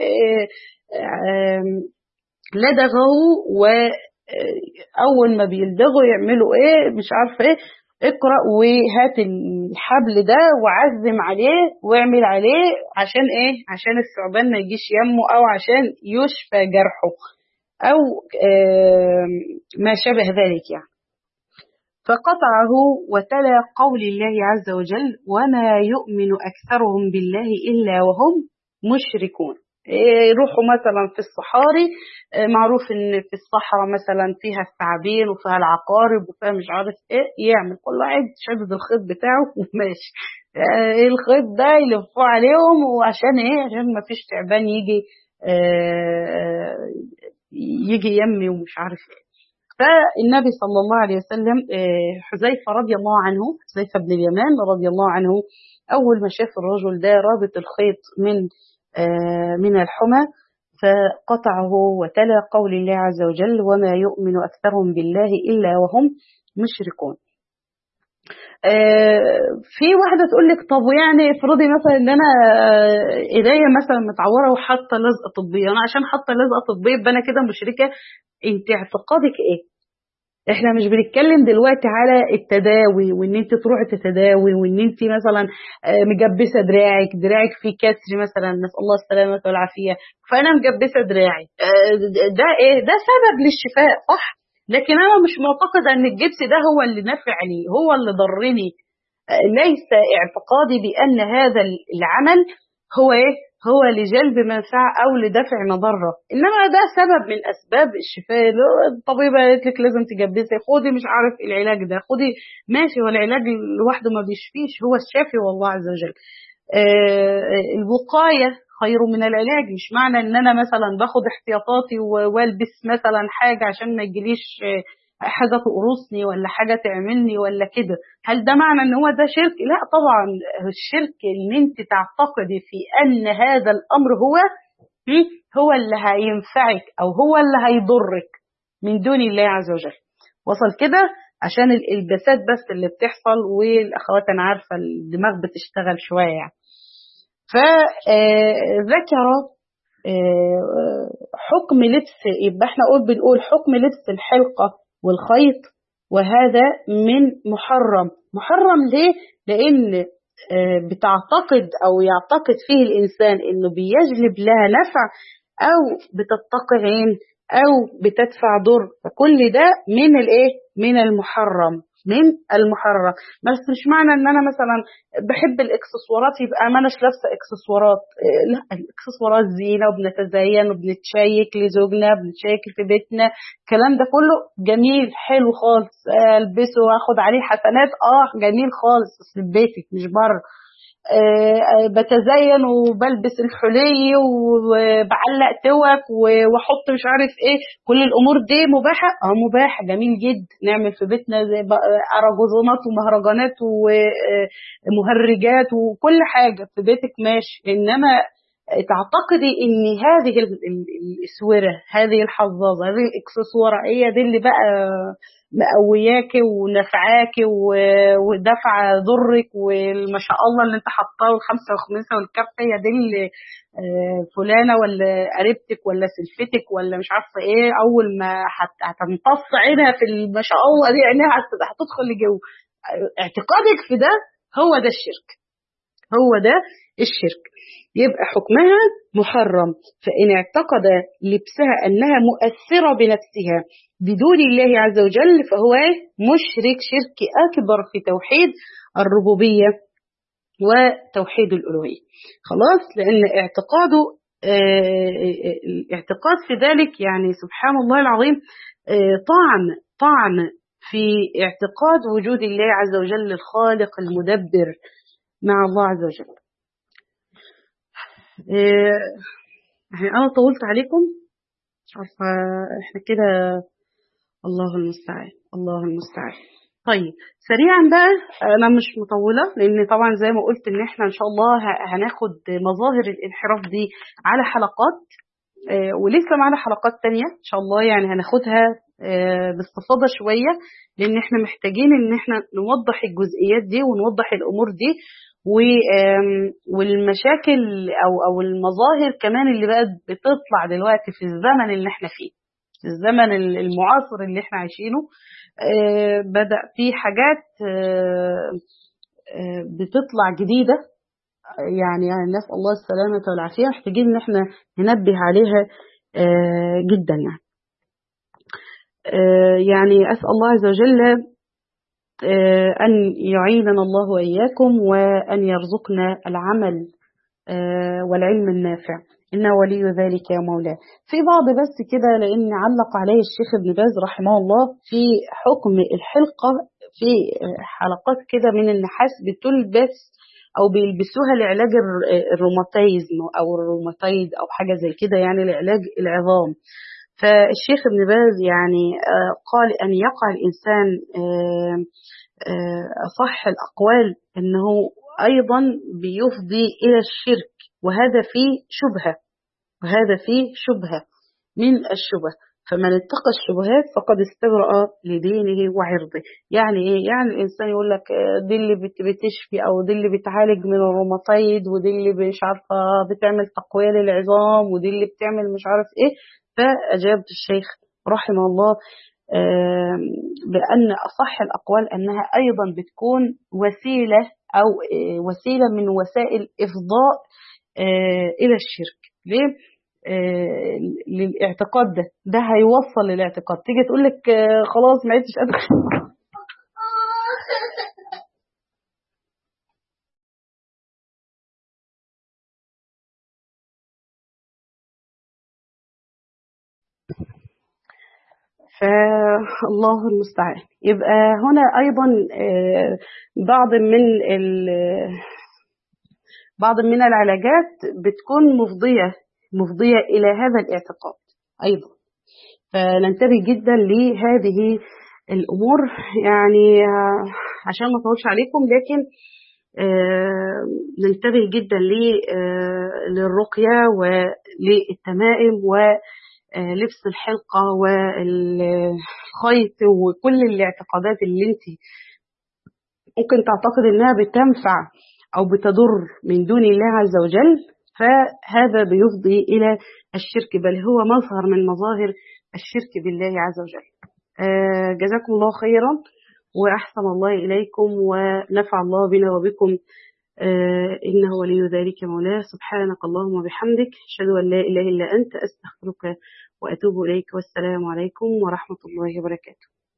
Speaker 1: لدغه، وأول ما بيلدغوا يعملوا إيه مش عارفة إيه، اقرأ وهات الحبل ده وعزم عليه واعمل عليه عشان إيه؟ عشان الثعبان ما يجيش يمه، أو عشان يشفى جرحه، أو ما شابه ذلك يعني. فقطعه وتلا قول الله عز وجل: وما يؤمن أكثرهم بالله إلا وهم مشركون. يروحوا مثلا في الصحاري، معروف ان في الصحراء مثلا فيها الثعابين وفيها العقارب وفيها مش عارف ايه، يعمل كل واحد شدد الخيط بتاعه وماشي، الخيط ده يلفوه عليهم، وعشان ايه؟ عشان ما فيش تعبان يجي يجي يمي ومش عارف ايه. فالنبي صلى الله عليه وسلم، حذيفة رضي الله عنه، حذيفة بن اليمان رضي الله عنه، أول ما شاف الرجل ده رابط الخيط من من الحمى فقطعه وتلا قول الله عز وجل: وما يؤمن أكثرهم بالله إلا وهم مشركون. في واحدة تقول لك طب يعني افرضي مثلا ان انا ايديا مثلا متعوره وحاطه لزقه طبيه، انا عشان حاطه لزقه طبيه يبقى انا كده مشركه؟ انت اعتقادك ايه؟ احنا مش بنتكلم دلوقتي على التداوي وان انت تروحي تتداوي وان انت مثلا مجبسه دراعك، دراعك فيه كسر مثلا، نسال الله السلامه والعافيه، فانا مجبسه دراعي، ده ايه؟ ده سبب للشفاء، صح؟ لكن انا مش معتقده ان الجبس ده هو اللي نفعني، هو اللي ضرني. ليس اعتقادي بان هذا العمل هو ايه؟ هو لجلب منفعه او لدفع مضره، انما ده سبب من اسباب الشفاء. الطبيبه قالت لك لازم تجبسي، خدي مش عارف العلاج ده، خدي ماشي، والعلاج لوحده ما بيشفيش، هو الشافي والله عز وجل. آه الوقايه خير من العلاج. مش معنى ان انا مثلا باخد احتياطاتي والبس مثلا حاجه عشان ما يجيليش حاجه تقرصني ولا حاجه تعملني ولا كده، هل ده معنى ان هو ده شرك؟ لا طبعا. الشرك ان انت تعتقدي في ان هذا الامر هو هو اللي هينفعك او هو اللي هيضرك من دون الله عز وجل. وصل كده؟ عشان الالباسات بس اللي بتحصل، والاخوات انا عارفه الدماغ بتشتغل شويه يعني. فذكر حكم لبس، يبقى احنا قول بنقول حكم لبس الحلقة والخيط، وهذا من محرم. محرم ليه؟ لأن بتعتقد أو يعتقد فيه الإنسان إنه بيجلب لها نفع، أو بتتقي عين، أو بتدفع ضر، فكل ده من الإيه؟ من المحرم، من المحرم. بس مش معنى ان انا مثلا بحب الاكسسوارات يبقى ما اناش لابسه اكسسوارات، لا، الاكسسوارات زينه وبنتزين وبنتشيك لزوجنا، بنتشيك في بيتنا، الكلام ده كله جميل حلو خالص، البسه واخد عليه حسنات، اه جميل خالص، بس في بيتك مش بره. أه بتزين وبلبس الحلي وبعلق توك واحط مش عارف ايه، كل الامور دي مباحه، اه مباحه جميل جدا، نعمل في بيتنا زي اراجوزونات ومهرجانات ومهرجات وكل حاجه في بيتك ماشي. انما تعتقدي ان هذه الاسوره، هذه الحظاظه، هذه الاكسسوار هي دي اللي بقى مقوياكي ونفعاكي ودفع ضرك، وما شاء الله اللي انت حطاه الخمسه وخمسه والكف هي دي اللي فلانه ولا قريبتك ولا سلفتك ولا مش عارفه ايه، اول ما هتمتص عينها في ما شاء الله دي عينها هتدخل لجوه. اعتقادك في ده هو ده الشرك، هو ده الشرك. يبقى حكمها محرم. فإن اعتقد لبسها أنها مؤثرة بنفسها بدون الله عز وجل فهو مشرك شرك أكبر في توحيد الربوبية وتوحيد الألوهية. خلاص، لأن اعتقاده الاعتقاد في ذلك يعني سبحان الله العظيم طعن طعن في اعتقاد وجود الله عز وجل الخالق المدبر مع الله عز وجل. إيه، يعني أنا طولت عليكم، مش عارفة إحنا كده. الله المستعان، الله المستعان. طيب سريعا بقى، أنا مش مطولة لأن طبعا زي ما قلت إن إحنا إن شاء الله ه- هناخد مظاهر الانحراف دي على حلقات، آه، ولسه معانا حلقات تانية إن شاء الله، يعني هناخدها آه، باستفاضة شوية، لأن إحنا محتاجين إن إحنا نوضح الجزئيات دي ونوضح الأمور دي و- آم، والمشاكل أو أو المظاهر كمان اللي بقت بتطلع دلوقتي في الزمن اللي إحنا فيه، في الزمن المعاصر اللي إحنا عايشينه. آه، بدأ في حاجات آه، آه، بتطلع جديدة، يعني يعني نسأل الله السلامة والعافية، محتاجين إن إحنا ننبه عليها آه، جدا يعني. آه، يعني أسأل الله عز وجل آه، أن يعيننا الله وإياكم، وأن يرزقنا العمل آه، والعلم النافع، إنه ولي ذلك يا مولاه. في بعض بس كده، لأن علق عليه الشيخ ابن باز رحمه الله في حكم الحلقة في آه، حلقات كده من النحاس بتلبس أو بيلبسوها لعلاج الر- الروماتيزم أو الروماتيد أو حاجة زي كده، يعني لعلاج العظام. فالشيخ ابن باز يعني آه، قال أن يقع الإنسان آه، آه، أصح الأقوال أنه أيضا بيفضي إلى الشرك، وهذا فيه شبهة، وهذا فيه شبهة من الشبه. فمن اتقى الشبهات فقد استبرأ لدينه وعرضه. يعني ايه؟ يعني الانسان يقول لك آه، دي اللي بت- بتشفي، او دي اللي بتعالج من الروماتيد، ودي اللي مش عارفه بتعمل تقويه للعظام، ودي اللي بتعمل مش عارف ايه. فاجاب الشيخ رحمه الله آم، بأن أصح الأقوال أنها أيضا بتكون وسيلة، أو آه، وسيلة من وسائل إفضاء آه، إلى الشرك. ليه؟ آه، للاعتقاد ده ده هيوصل للاعتقاد. تيجي تقول لك آه، خلاص ما عدتش قادرة. فالله المستعان. يبقى هنا أيضا آه، بعض من ال- بعض من العلاجات بتكون مفضية، مفضية إلى هذا الاعتقاد أيضا. فننتبه جدا لهذه الأمور، يعني آه، عشان ما أطولش عليكم، لكن آه، ننتبه جدا ل- آه، للرقية وللتمائم ولبس الحلقة والخيط وكل الاعتقادات اللي انت ممكن تعتقد انها بتنفع او بتضر من دون الله عز وجل، فهذا بيفضي الى الشرك، بل هو مظهر من مظاهر الشرك بالله عز وجل. آه، جزاكم الله خيرا، وأحسن الله إليكم، ونفع الله بنا وبكم. آه، إنه ولي ذلك مولاه. سبحانك اللهم وبحمدك، أشهد أن لا إله إلا أنت، أستغفرك وأتوب إليك، والسلام عليكم ورحمة الله وبركاته.